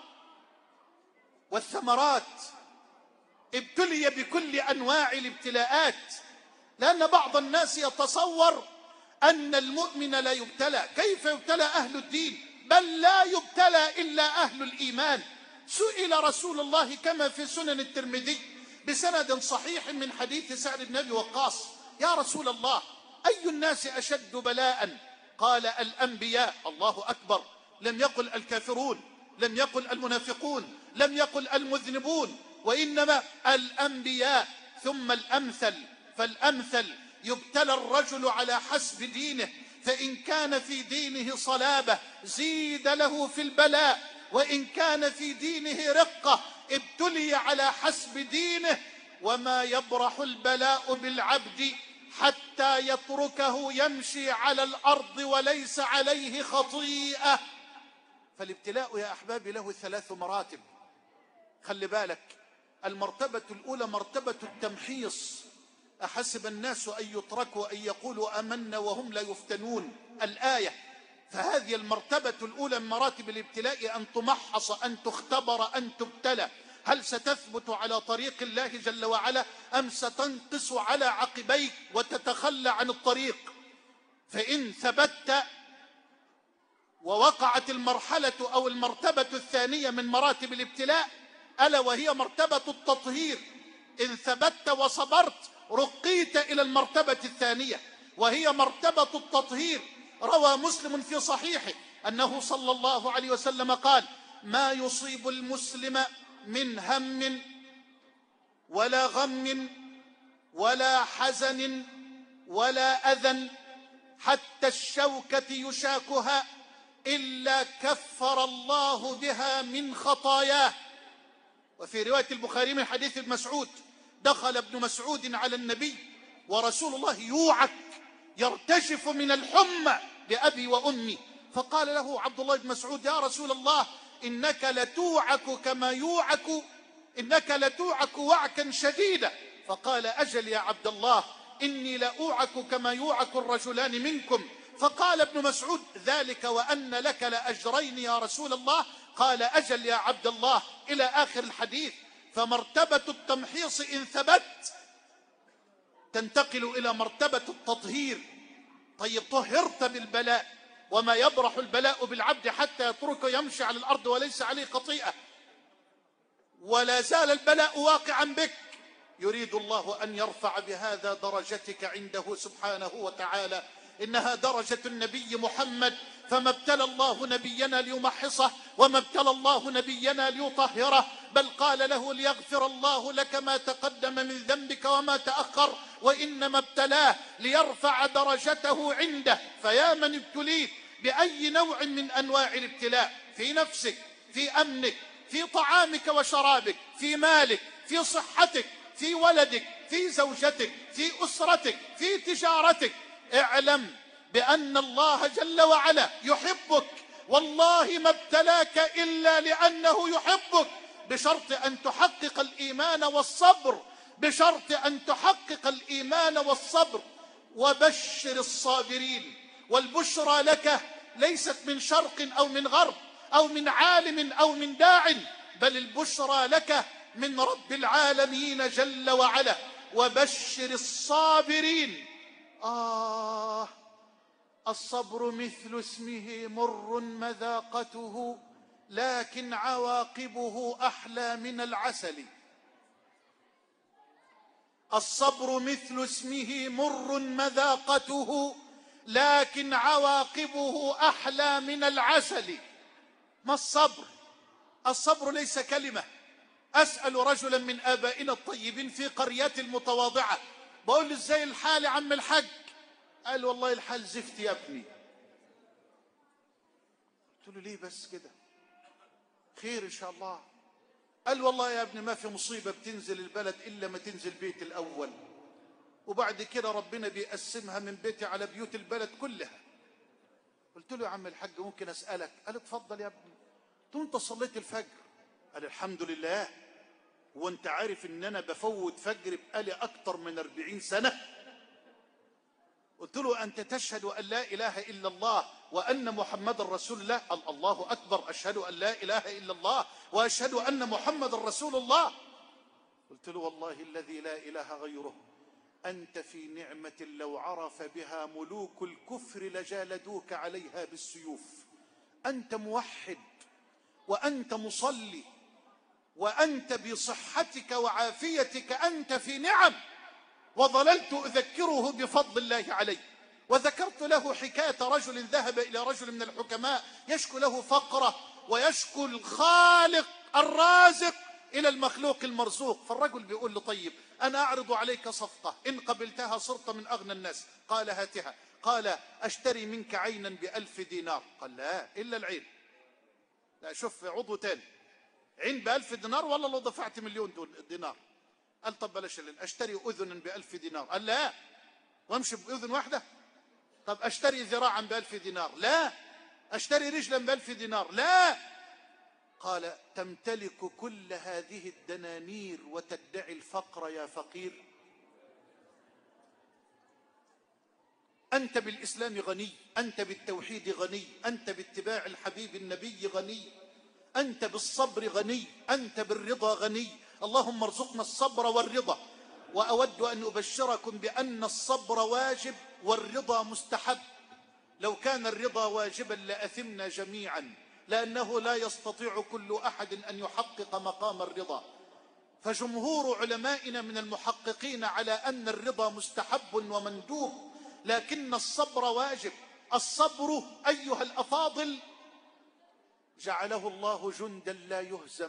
B: والثمرات ابتلي بكل أنواع الابتلاءات، لأن بعض الناس يتصور أن المؤمن لا يبتلى. كيف يبتلى أهل الدين؟ بل لا يبتلى إلا أهل الإيمان. سئل رسول الله كما في سنن الترمذي بسند صحيح من حديث سعد بن أبي وقاص: يا رسول الله، أي الناس أشد بلاء؟ قال: الأنبياء. الله أكبر! لم يقل الكافرون، لم يقل المنافقون، لم يقل المذنبون، وإنما الأنبياء. ثم الأمثل فالأمثل. يبتلى الرجل على حسب دينه، فإن كان في دينه صلابة زيد له في البلاء، وإن كان في دينه رقة ابتلي على حسب دينه. وما يبرح البلاء بالعبد حتى يتركه يمشي على الأرض وليس عليه خطيئة. فالابتلاء يا أحبابي له 3 مراتب. خلي بالك، المرتبة الأولى مرتبة التمحيص. أحسب الناس أن يتركوا أن يقولوا آمنا وهم لا يفتنون، الآية. فهذه المرتبة الأولى من مراتب الابتلاء، أن تمحص، أن تختبر، أن تبتلى. هل ستثبت على طريق الله جل وعلا أم ستنقص على عقبيك وتتخلى عن الطريق؟ فإن ثبت ووقعت المرحلة أو المرتبة الثانية من مراتب الابتلاء، ألا وهي مرتبة التطهير، إن ثبت وصبرت رقيت إلى المرتبة الثانية وهي مرتبة التطهير. روى مسلم في صحيحه أنه صلى الله عليه وسلم قال: ما يصيب المسلم من هم ولا غم ولا حزن ولا أذى حتى الشوكة يشاكها إلا كفر الله بها من خطاياه. وفي رواية البخاري من حديث ابن مسعود: دخل ابن مسعود على النبي ورسول الله يوعك يرتجف من الحمى بأبي وأمي، فقال له عبد الله بن مسعود: يا رسول الله، إنك لتوعك وعكا شديدا. فقال: أجل يا عبد الله، إني لأوعك كما يوعك الرجلان منكم. فقال ابن مسعود: ذلك وأن لك لأجرين يا رسول الله. قال: أجل يا عبد الله، إلى آخر الحديث. فمرتبة التمحيص إن ثبت تنتقل إلى مرتبة التطهير. طيب، طهرت بالبلاء، وما يبرح البلاء بالعبد حتى يتركه يمشي على الأرض وليس عليه خطيئة، ولا زال البلاء واقعا بك. يريد الله أن يرفع بهذا درجتك عنده سبحانه وتعالى. إنها درجة النبي محمد، فما ابتلى الله نبينا ليمحصه، وما ابتلى الله نبينا ليطهره، بل قال له: ليغفر الله لك ما تقدم من ذنبك وما تأخر، وإنما ابتلاه ليرفع درجته عنده. فيا من ابتليت بأي نوع من أنواع الابتلاء، في نفسك، في أمنك، في طعامك وشرابك، في مالك، في صحتك، في ولدك، في زوجتك، في أسرتك، في تجارتك، اعلم بأن الله جل وعلا يحبك. والله ما ابتلاك إلا لأنه يحبك، بشرط أن تحقق الإيمان والصبر، بشرط أن تحقق الإيمان والصبر. وبشر الصابرين. والبشرى لك ليست من شرق أو من غرب أو من عالم أو من داع، بل البشرى لك من رب العالمين جل وعلا. وبشر الصابرين. الصبر مثل اسمه مر مذاقته، لكن عواقبه أحلى من العسل. الصبر مثل اسمه مر مذاقته، لكن عواقبه أحلى من العسل. ما الصبر؟ الصبر ليس كلمة، أسأل رجلا من آبائنا الطيبين في قريات المتواضعة، بقول له ازاي الحال يا عم الحج؟ قال والله الحال زفت يا ابني. قلت له ليه بس كده؟ خير ان شاء الله. قال والله يا ابني ما في مصيبة بتنزل البلد إلا ما تنزل بيت الأول، وبعد كده ربنا بيقسمها من بيتي على بيوت البلد كلها. قلت له يا عم الحاج ممكن أسألك؟ قال اتفضل يا ابني. قلت له انت صليت الفجر؟ قال الحمد لله. وانت عارف ان انا بفوت فجر بقالي اكتر من 40 سنة. قلت له انت تشهد ان لا اله الا الله وان محمد رسول الله؟ قال الله اكبر، اشهد ان لا اله الا الله واشهد ان محمد رسول الله. قلت له والله الذي لا اله غيره انت في نعمة لو عرف بها ملوك الكفر لجالدوك عليها بالسيوف. انت موحد وانت مصلي وأنت بصحتك وعافيتك أنت في نعم. وظللت أذكره بفضل الله علي. وذكرت له حكاية رجل ذهب إلى رجل من الحكماء يشكو له فقره ويشكو الخالق الرازق إلى المخلوق المرزوق. فالرجل بيقول له طيب أنا أعرض عليك صفقة، إن قبلتها صرت من أغنى الناس. قال هاتها. قال أشتري منك عينا ب1000 دينار. قال لا إلا العين. لا شوف عضو تاني، عين ب1000 دينار والله لو دفعت 1,000,000 دينار. قال طب بلاش اللي اشتري اذنا ب1000 دينار. قال لا. وامشي باذن واحده؟ طب اشتري ذراعا ب1000 دينار. لا. اشتري رجلا ب1000 دينار. لا. قال تمتلك كل هذه الدنانير وتدعي الفقر يا فقير؟ انت بالاسلام غني، انت بالتوحيد غني، انت باتباع الحبيب النبي غني، أنت بالصبر غني، أنت بالرضا غني. اللهم ارزقنا الصبر والرضا. وأود أن أبشركم بأن الصبر واجب والرضا مستحب. لو كان الرضا واجبا لأثمنا جميعا، لأنه لا يستطيع كل أحد أن يحقق مقام الرضا. فجمهور علمائنا من المحققين على أن الرضا مستحب ومندوب، لكن الصبر واجب. الصبر أيها الأفاضل جعله الله جندا لا يهزم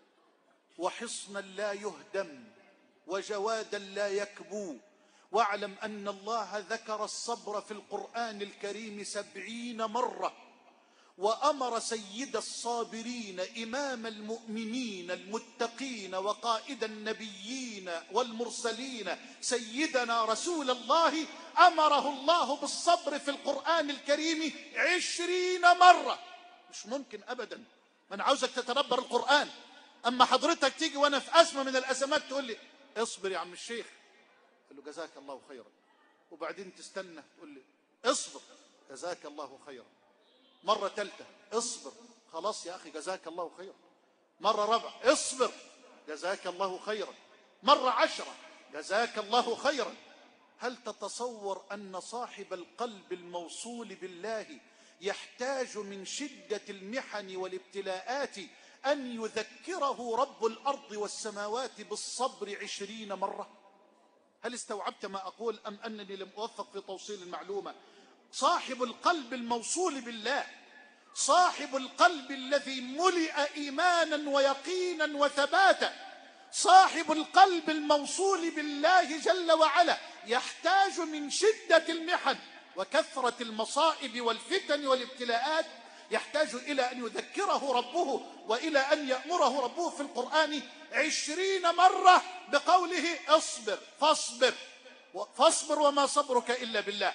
B: وحصنا لا يهدم وجوادا لا يكبو. واعلم أن الله ذكر الصبر في القرآن الكريم 70 مرة، وأمر سيد الصابرين إمام المؤمنين المتقين وقائد النبيين والمرسلين سيدنا رسول الله، أمره الله بالصبر في القرآن الكريم 20 مرة. مش ممكن أبدا. من عاوزك تتدبر القرآن. أما حضرتك تيجي وأنا في أزمة من الأزمات تقول لي اصبر يا عم الشيخ، أقول له جزاك الله خيرا. وبعدين تستنى تقول لي اصبر جزاك الله خيرا. مرة ثالثة اصبر، خلاص يا أخي جزاك الله خيرا. مرة رابعة اصبر جزاك الله خيرا. مرة 10 جزاك الله خيرا. هل تتصور أن صاحب القلب الموصول بالله يحتاج من شدة المحن والابتلاءات أن يذكره رب الأرض والسماوات بالصبر 20 مرة؟ هل استوعبت ما أقول أم أنني لم أوفق في توصيل المعلومة؟ صاحب القلب الموصول بالله، صاحب القلب الذي ملئ إيمانا ويقينا وثباتا، صاحب القلب الموصول بالله جل وعلا يحتاج من شدة المحن وكثرة المصائب والفتن والابتلاءات، يحتاج إلى أن يذكره ربه وإلى أن يأمره ربه في القرآن 20 مرة بقوله اصبر فاصبر فاصبر وما صبرك إلا بالله.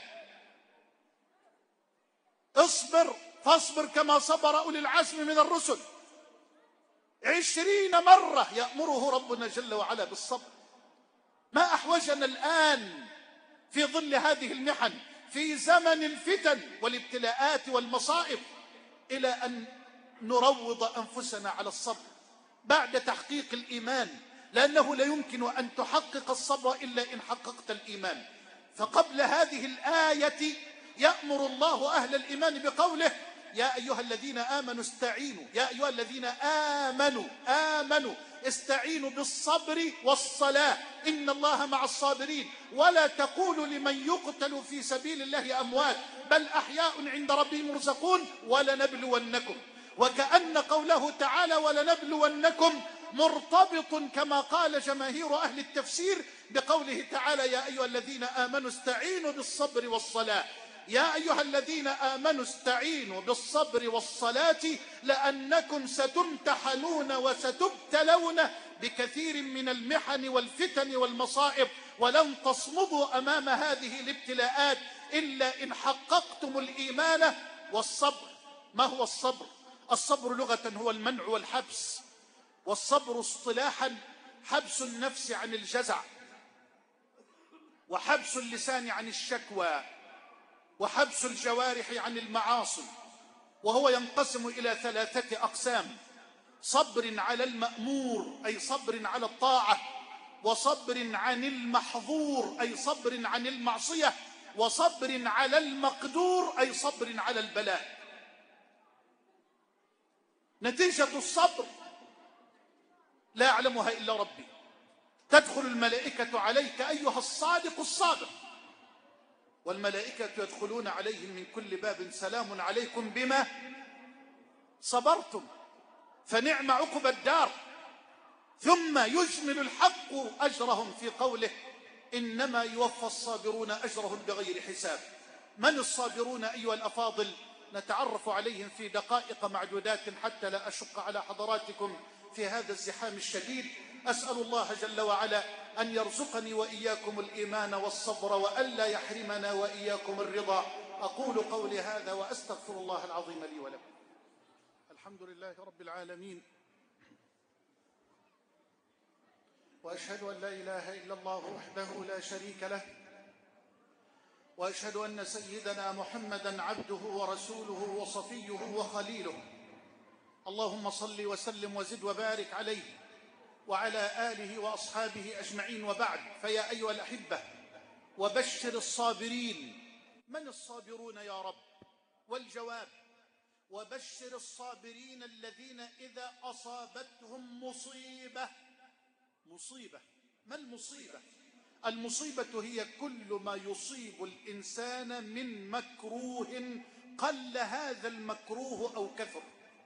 B: اصبر فاصبر كما صبر أولي العزم من الرسل. 20 مرة يأمره ربنا جل وعلا بالصبر. ما أحوجنا الآن في ظل هذه المحن في زمن الفتن والابتلاءات والمصائب إلى أن نروض أنفسنا على الصبر بعد تحقيق الإيمان، لأنه لا يمكن أن تحقق الصبر إلا إن حققت الإيمان. فقبل هذه الآية يأمر الله أهل الإيمان بقوله يا أيها الذين آمنوا استعينوا، يا أيها الذين آمنوا استعينوا بالصبر والصلاة إن الله مع الصابرين ولا تقولوا لمن يقتل في سبيل الله أموات بل أحياء عند ربهم يرزقون ولنبلونكم. وكأن قوله تعالى ولنبلونكم مرتبط كما قال جماهير أهل التفسير بقوله تعالى: يا أيها الذين آمنوا استعينوا بالصبر والصلاة. يا أيها الذين آمنوا استعينوا بالصبر والصلاة لأنكم ستمتحنون وستبتلون بكثير من المحن والفتن والمصائب، ولن تصمدوا أمام هذه الابتلاءات إلا إن حققتم الإيمان والصبر. ما هو الصبر؟ الصبر لغة هو المنع والحبس، والصبر اصطلاحا حبس النفس عن الجزع، وحبس اللسان عن الشكوى، وحبس الجوارح عن المعاصي. وهو ينقسم إلى 3 أقسام: صبر على المأمور أي صبر على الطاعة، وصبر عن المحظور أي صبر عن المعصية، وصبر على المقدور أي صبر على البلاء. نتيجة الصبر لا يعلمها إلا ربي. تدخل الملائكة عليك أيها الصادق الصابر، والملائكة يدخلون عليهم من كل باب: سلام عليكم بما صبرتم فنعم عقبى الدار. ثم يجمل الحق أجرهم في قوله: إنما يوفى الصابرون أجرهم بغير حساب. من الصابرون أيها الأفاضل؟ نتعرف عليهم في دقائق معدودات حتى لا أشق على حضراتكم في هذا الزحام الشديد. أسأل الله جل وعلا أن يرزقني وإياكم الإيمان والصبر، وألا يحرمنا وإياكم الرضا. أقول قولي هذا وأستغفر الله العظيم لي ولكم. الحمد لله رب العالمين، وأشهد أن لا إله إلا الله وحده لا شريك له، وأشهد أن سيدنا محمدا عبده ورسوله وصفيه وخليله. اللهم صل وسلم وزد وبارك عليه وعلى آله وأصحابه أجمعين، وبعد. فيا أيها الأحبة، وبشر الصابرين. من الصابرون يا رب؟ والجواب: وبشر الصابرين الذين إذا أصابتهم مصيبة. ما المصيبة؟ المصيبة هي كل ما يصيب الإنسان من مكروه، قل هذا المكروه أو كثر.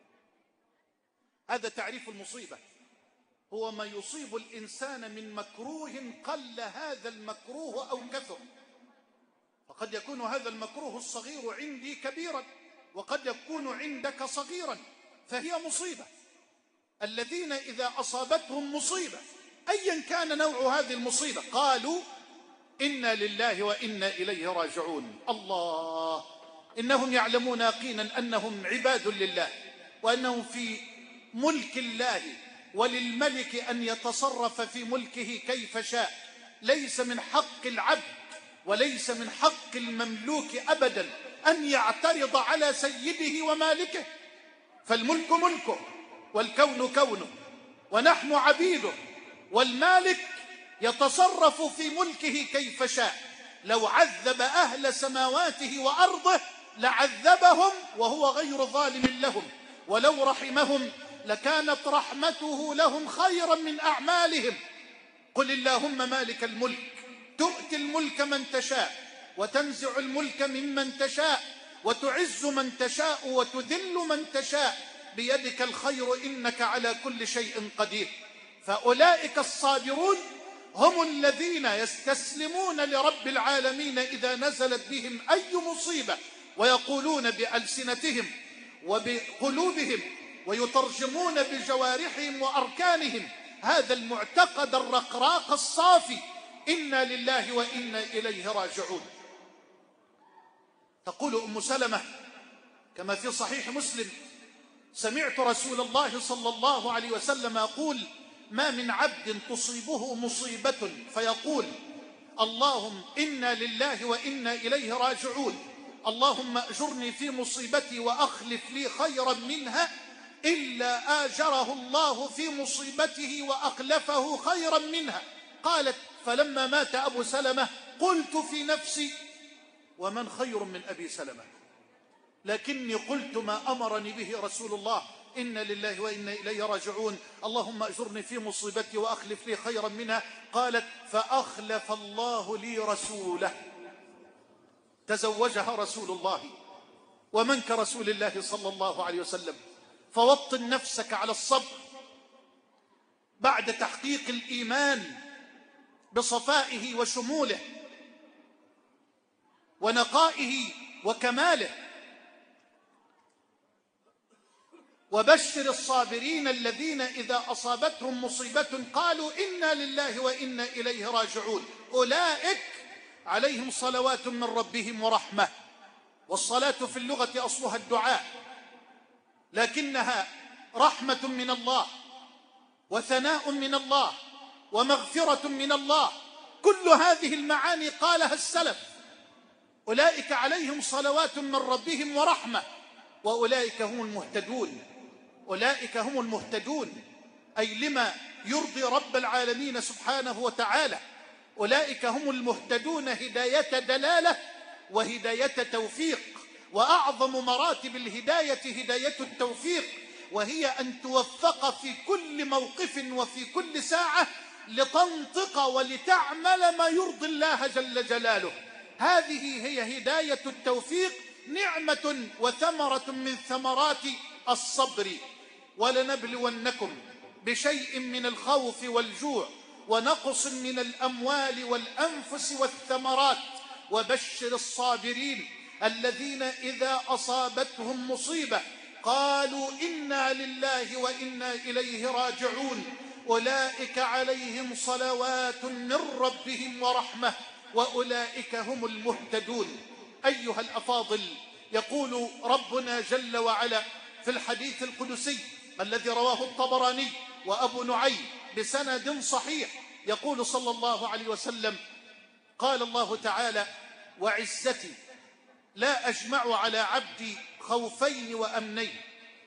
B: هذا تعريف المصيبة، هو ما يصيب الإنسان من مكروه قل هذا المكروه أو كثر. فقد يكون هذا المكروه الصغير عندي كبيرا، وقد يكون عندك صغيرا، فهي مصيبة. الذين إذا أصابتهم مصيبة أيا كان نوع هذه المصيبة قالوا: إنا لله وإنا إليه راجعون. الله، إنهم يعلمون يقينا أنهم عباد لله، وأنهم في ملك الله، وللملك أن يتصرف في ملكه كيف شاء. ليس من حق العبد وليس من حق المملوك أبدا أن يعترض على سيده ومالكه، فالملك ملكه، والكون كونه، ونحن عبيده، والمالك يتصرف في ملكه كيف شاء. لو عذب أهل سماواته وأرضه لعذبهم وهو غير ظالم لهم، ولو رحمهم لكانت رحمته لهم خيرا من أعمالهم. قل اللهم مالك الملك تؤتي الملك من تشاء، وتنزع الملك ممن تشاء، وتعز من تشاء وتذل من تشاء، بيدك الخير إنك على كل شيء قدير. فأولئك الصابرون هم الذين يستسلمون لرب العالمين إذا نزلت بهم أي مصيبة، ويقولون بألسنتهم وبقلوبهم ويترجمون بجوارحهم وأركانهم هذا المعتقد الرقراق الصافي: إنا لله وإنا إليه راجعون. تقول أم سلمة كما في صحيح مسلم: سمعت رسول الله صلى الله عليه وسلم يقول: ما من عبد تصيبه مصيبة فيقول: اللهم إنا لله وإنا إليه راجعون، اللهم أجرني في مصيبتي وأخلف لي خيرا منها، إلا آجره الله في مصيبته وأخلفه خيرا منها. قالت: فلما مات أبو سلمة قلت في نفسي: ومن خير من أبي سلمة؟ لكني قلت ما أمرني به رسول الله: إنا لله وإنا إليه راجعون، اللهم أجرني في مصيبتي وأخلف لي خيرا منها. قالت: فأخلف الله لي رسوله. تزوجها رسول الله، ومن كرسول الله صلى الله عليه وسلم. فوطن نفسك على الصبر، بعد تحقيق الإيمان بصفائه وشموله ونقائه وكماله. وبشر الصابرين الذين إذا أصابتهم مصيبة قالوا إنا لله وإنا إليه راجعون أولئك عليهم صلوات من ربهم ورحمة. والصلاة في اللغة أصلها الدعاء، لكنها رحمة من الله وثناء من الله ومغفرة من الله. كل هذه المعاني قالها السلف. أولئك عليهم صلوات من ربهم ورحمة وأولئك هم المهتدون. أولئك هم المهتدون، أي لما يرضي رب العالمين سبحانه وتعالى. أولئك هم المهتدون هداية دلالة وهداية توفيق. وأعظم مراتب الهداية هداية التوفيق، وهي أن توفق في كل موقف وفي كل ساعة لتنطق ولتعمل ما يرضي الله جل جلاله. هذه هي هداية التوفيق، نعمة وثمرة من ثمرات الصبر. ولنبلونكم بشيء من الخوف والجوع ونقص من الأموال والأنفس والثمرات وبشر الصابرين الذين إذا أصابتهم مصيبة قالوا إنا لله وإنا إليه راجعون أولئك عليهم صلوات من ربهم ورحمة وأولئك هم المهتدون. أيها الأفاضل، يقول ربنا جل وعلا في الحديث القدسي الذي رواه الطبراني وأبو نعيم بسند صحيح، يقول صلى الله عليه وسلم: قال الله تعالى: وعزتي لا أجمع على عبدي خوفين وأمنين.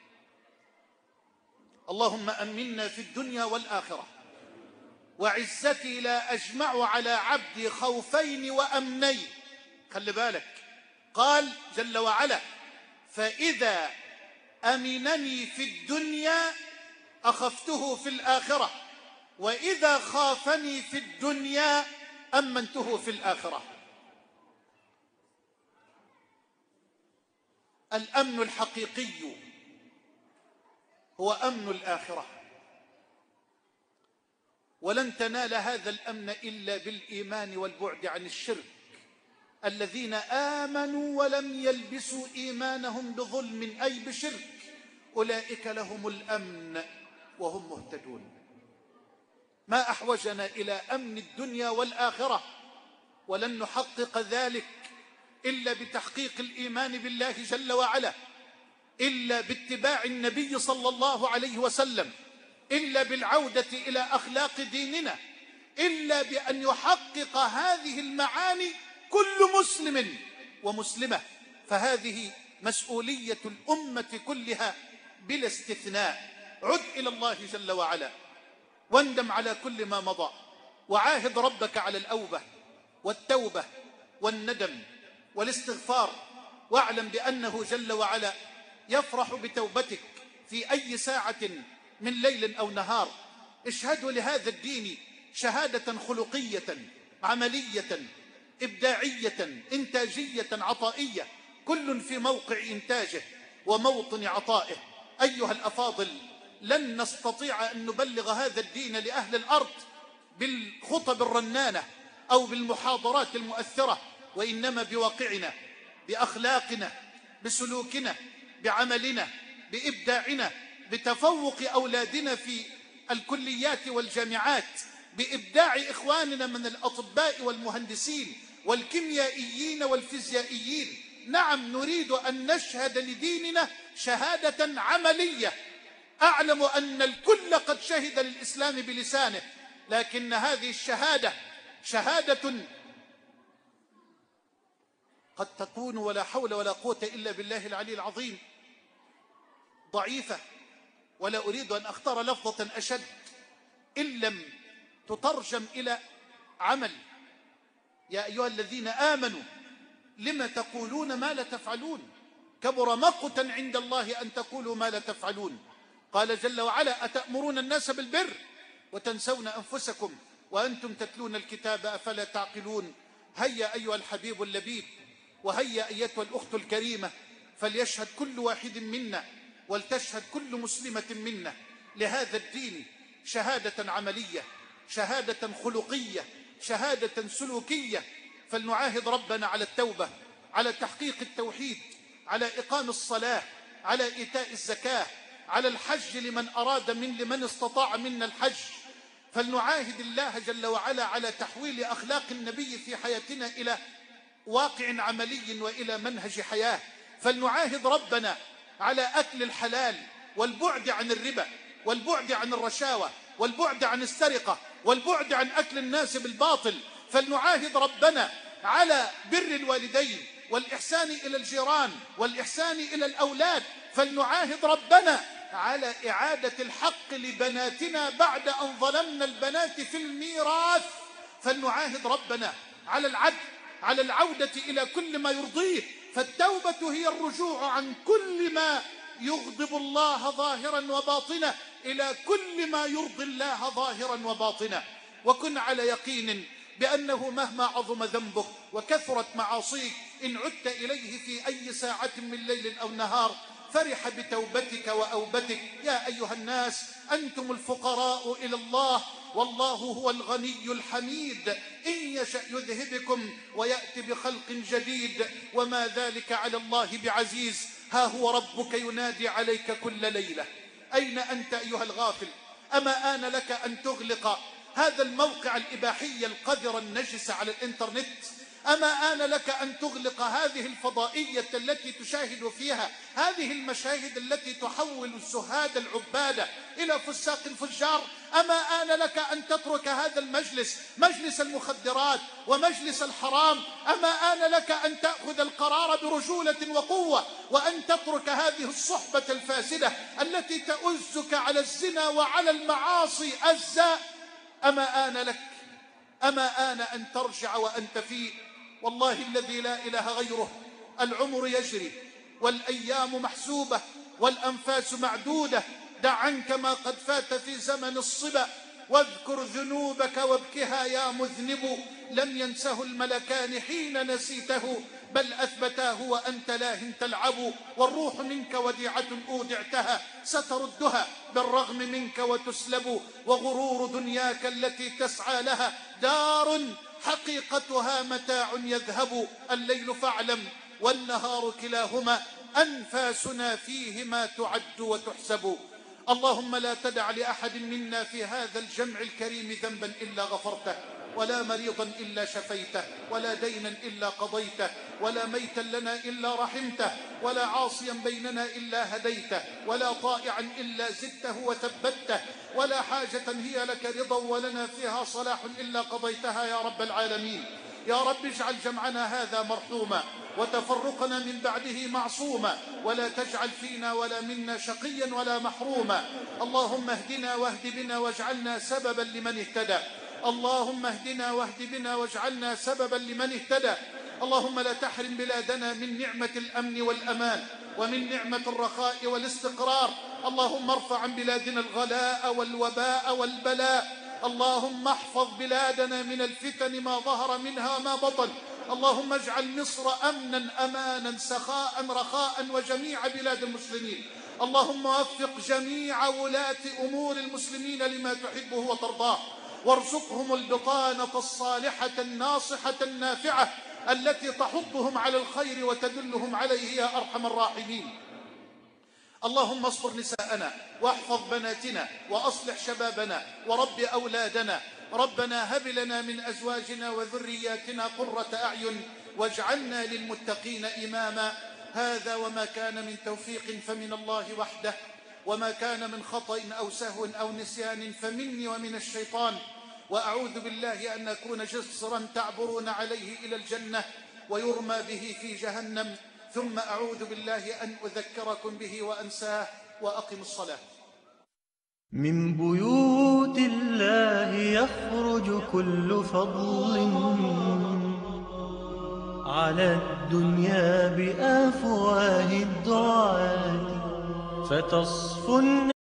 B: اللهم أمنا في الدنيا والآخرة. وعزتي لا أجمع على عبدي خوفين وأمنين. خلي بالك، قال جل وعلا: فإذا أمنني في الدنيا أخفته في الآخرة وإذا خافني في الدنيا أمنته في الآخرة. الأمن الحقيقي هو أمن الآخرة، ولن تنال هذا الأمن إلا بالإيمان والبعد عن الشرك. الذين آمنوا ولم يلبسوا إيمانهم بظلم أي بشرك أولئك لهم الأمن وهم مهتدون. ما أحوجنا إلى أمن الدنيا والآخرة، ولن نحقق ذلك إلا بتحقيق الإيمان بالله جل وعلا، إلا باتباع النبي صلى الله عليه وسلم، إلا بالعودة إلى أخلاق ديننا، إلا بأن يحقق هذه المعاني كل مسلم ومسلمة. فهذه مسؤولية الأمة كلها بلا استثناء. عد إلى الله جل وعلا واندم على كل ما مضى، وعاهد ربك على الأوبة والتوبة والندم والاستغفار، واعلم بأنه جل وعلا يفرح بتوبتك في أي ساعة من ليل أو نهار. اشهدوا لهذا الدين شهادة خلقية عملية إبداعية إنتاجية عطائية، كل في موقع إنتاجه وموطن عطائه. أيها الأفاضل، لن نستطيع أن نبلغ هذا الدين لأهل الأرض بالخطب الرنانة أو بالمحاضرات المؤثرة، وإنما بواقعنا، بأخلاقنا، بسلوكنا، بعملنا، بإبداعنا، بتفوق أولادنا في الكليات والجامعات، بإبداع إخواننا من الأطباء والمهندسين والكيميائيين والفيزيائيين. نعم، نريد أن نشهد لديننا شهادة عملية. أعلم أن الكل قد شهد للإسلام بلسانه، لكن هذه الشهادة شهادة قد تكون ولا حول ولا قوة إلا بالله العلي العظيم ضعيفة، ولا أريد أن أختار لفظة أشد إن لم تترجم إلى عمل. يا أيها الذين آمنوا لم تقولون ما لا تفعلون، كبر مقتا عند الله أن تقولوا ما لا تفعلون. قال جل وعلا: أتأمرون الناس بالبر وتنسون أنفسكم وأنتم تتلون الكتاب أفلا تعقلون. هيا أيها الحبيب اللبيب، وهيا أيتها الأخت الكريمة، فليشهد كل واحد منا ولتشهد كل مسلمة منا لهذا الدين شهادة عملية، شهادة خلقية، شهادة سلوكية. فلنعاهد ربنا على التوبة، على تحقيق التوحيد، على إقام الصلاة، على إيتاء الزكاة، على الحج لمن استطاع منا الحج. فلنعاهد الله جل وعلا على تحويل أخلاق النبي في حياتنا إلى واقع عملي وإلى منهج حياة. فلنعاهد ربنا على أكل الحلال والبعد عن الربا والبعد عن الرشاوى والبعد عن السرقة والبعد عن أكل الناس بالباطل. فلنعاهد ربنا على بر الوالدين والإحسان إلى الجيران والإحسان إلى الأولاد. فلنعاهد ربنا على إعادة الحق لبناتنا بعد أن ظلمنا البنات في الميراث. فلنعاهد ربنا على العدل، على العودة إلى كل ما يرضيه. فالتوبة هي الرجوع عن كل ما يغضب الله ظاهرا وباطنا إلى كل ما يرضي الله ظاهرا وباطنا. وكن على يقين بأنه مهما عظم ذنبك وكثرت معاصيك إن عدت إليه في أي ساعة من ليل أو نهار فرح بتوبتك وأوبتك. يا أيها الناس أنتم الفقراء إلى الله والله هو الغني الحميد، إن يشأ يذهبكم ويأتي بخلق جديد وما ذلك على الله بعزيز. ها هو ربك ينادي عليك كل ليلة، أين أنت أيها الغافل؟ أما آن لك أن تغلق هذا الموقع الإباحي القذر النجس على الإنترنت؟ أما آن لك أن تغلق هذه الفضائية التي تشاهد فيها هذه المشاهد التي تحول الزهاد العبادة إلى فساق الفجار؟ أما آن لك أن تترك هذا المجلس، مجلس المخدرات ومجلس الحرام؟ أما آن لك أن تأخذ القرار برجولة وقوة وأن تترك هذه الصحبة الفاسدة التي تؤزك على الزنا وعلى المعاصي أزاء؟ أما آن لك، أما آن أن ترجع وأنت فيه؟ والله الذي لا إله غيره العمر يجري والأيام محسوبة والأنفاس معدودة. دع عنك ما قد فات في زمن الصبا واذكر ذنوبك وابكها يا مذنب. لم ينسه الملكان حين نسيته بل أثبتاه وأنت لاه تلعب. والروح منك وديعة أودعتها ستردها بالرغم منك وتسلب. وغرور دنياك التي تسعى لها دار حقيقتها متاع يذهب. الليل فاعلم والنهار كلاهما أنفاسنا فيهما تعد وتحسب. اللهم لا تدع لأحد منا في هذا الجمع الكريم ذنبا إلا غفرته، ولا مريضا إلا شفيته، ولا دينا إلا قضيته، ولا ميتا لنا إلا رحمته، ولا عاصيا بيننا إلا هديته، ولا طائعا إلا زدته وثبته، ولا حاجة هي لك رضا ولنا فيها صلاح إلا قضيتها يا رب العالمين. يا رب اجعل جمعنا هذا مرحوما وتفرقنا من بعده معصوما، ولا تجعل فينا ولا منا شقيا ولا محروما. اللهم اهدنا واهد بنا واجعلنا سببا لمن اهتدى. اللهم اهدنا واهد بنا واجعلنا سببا لمن اهتدى. اللهم لا تحرم بلادنا من نعمة الأمن والأمان ومن نعمة الرخاء والاستقرار. اللهم ارفع عن بلادنا الغلاء والوباء والبلاء. اللهم احفظ بلادنا من الفتن ما ظهر منها ما بطن. اللهم اجعل مصر أمنا أمانا سخاء رخاء وجميع بلاد المسلمين. اللهم وفق جميع ولاة أمور المسلمين لما تحبه وترضاه، وارزقهم البطانة الصالحة الناصحة النافعة التي تحضهم على الخير وتدلهم عليه يا أرحم الراحمين. اللهم اصبر نساءنا واحفظ بناتنا وأصلح شبابنا ورب أولادنا. ربنا هب لنا من أزواجنا وذرياتنا قرة أعين واجعلنا للمتقين إماما. هذا وما كان من توفيق فمن الله وحده، وما كان من خطأ أو سهو أو نسيان فمني ومن الشيطان. وأعوذ بالله أن أكون جسرا تعبرون عليه إلى الجنة ويرمى به في جهنم، ثم أعوذ بالله أن أذكركم به وأنساه. وأقم الصلاة.
A: من بيوت الله يخرج كل فضل على الدنيا بأفواه الدعاة فتصفو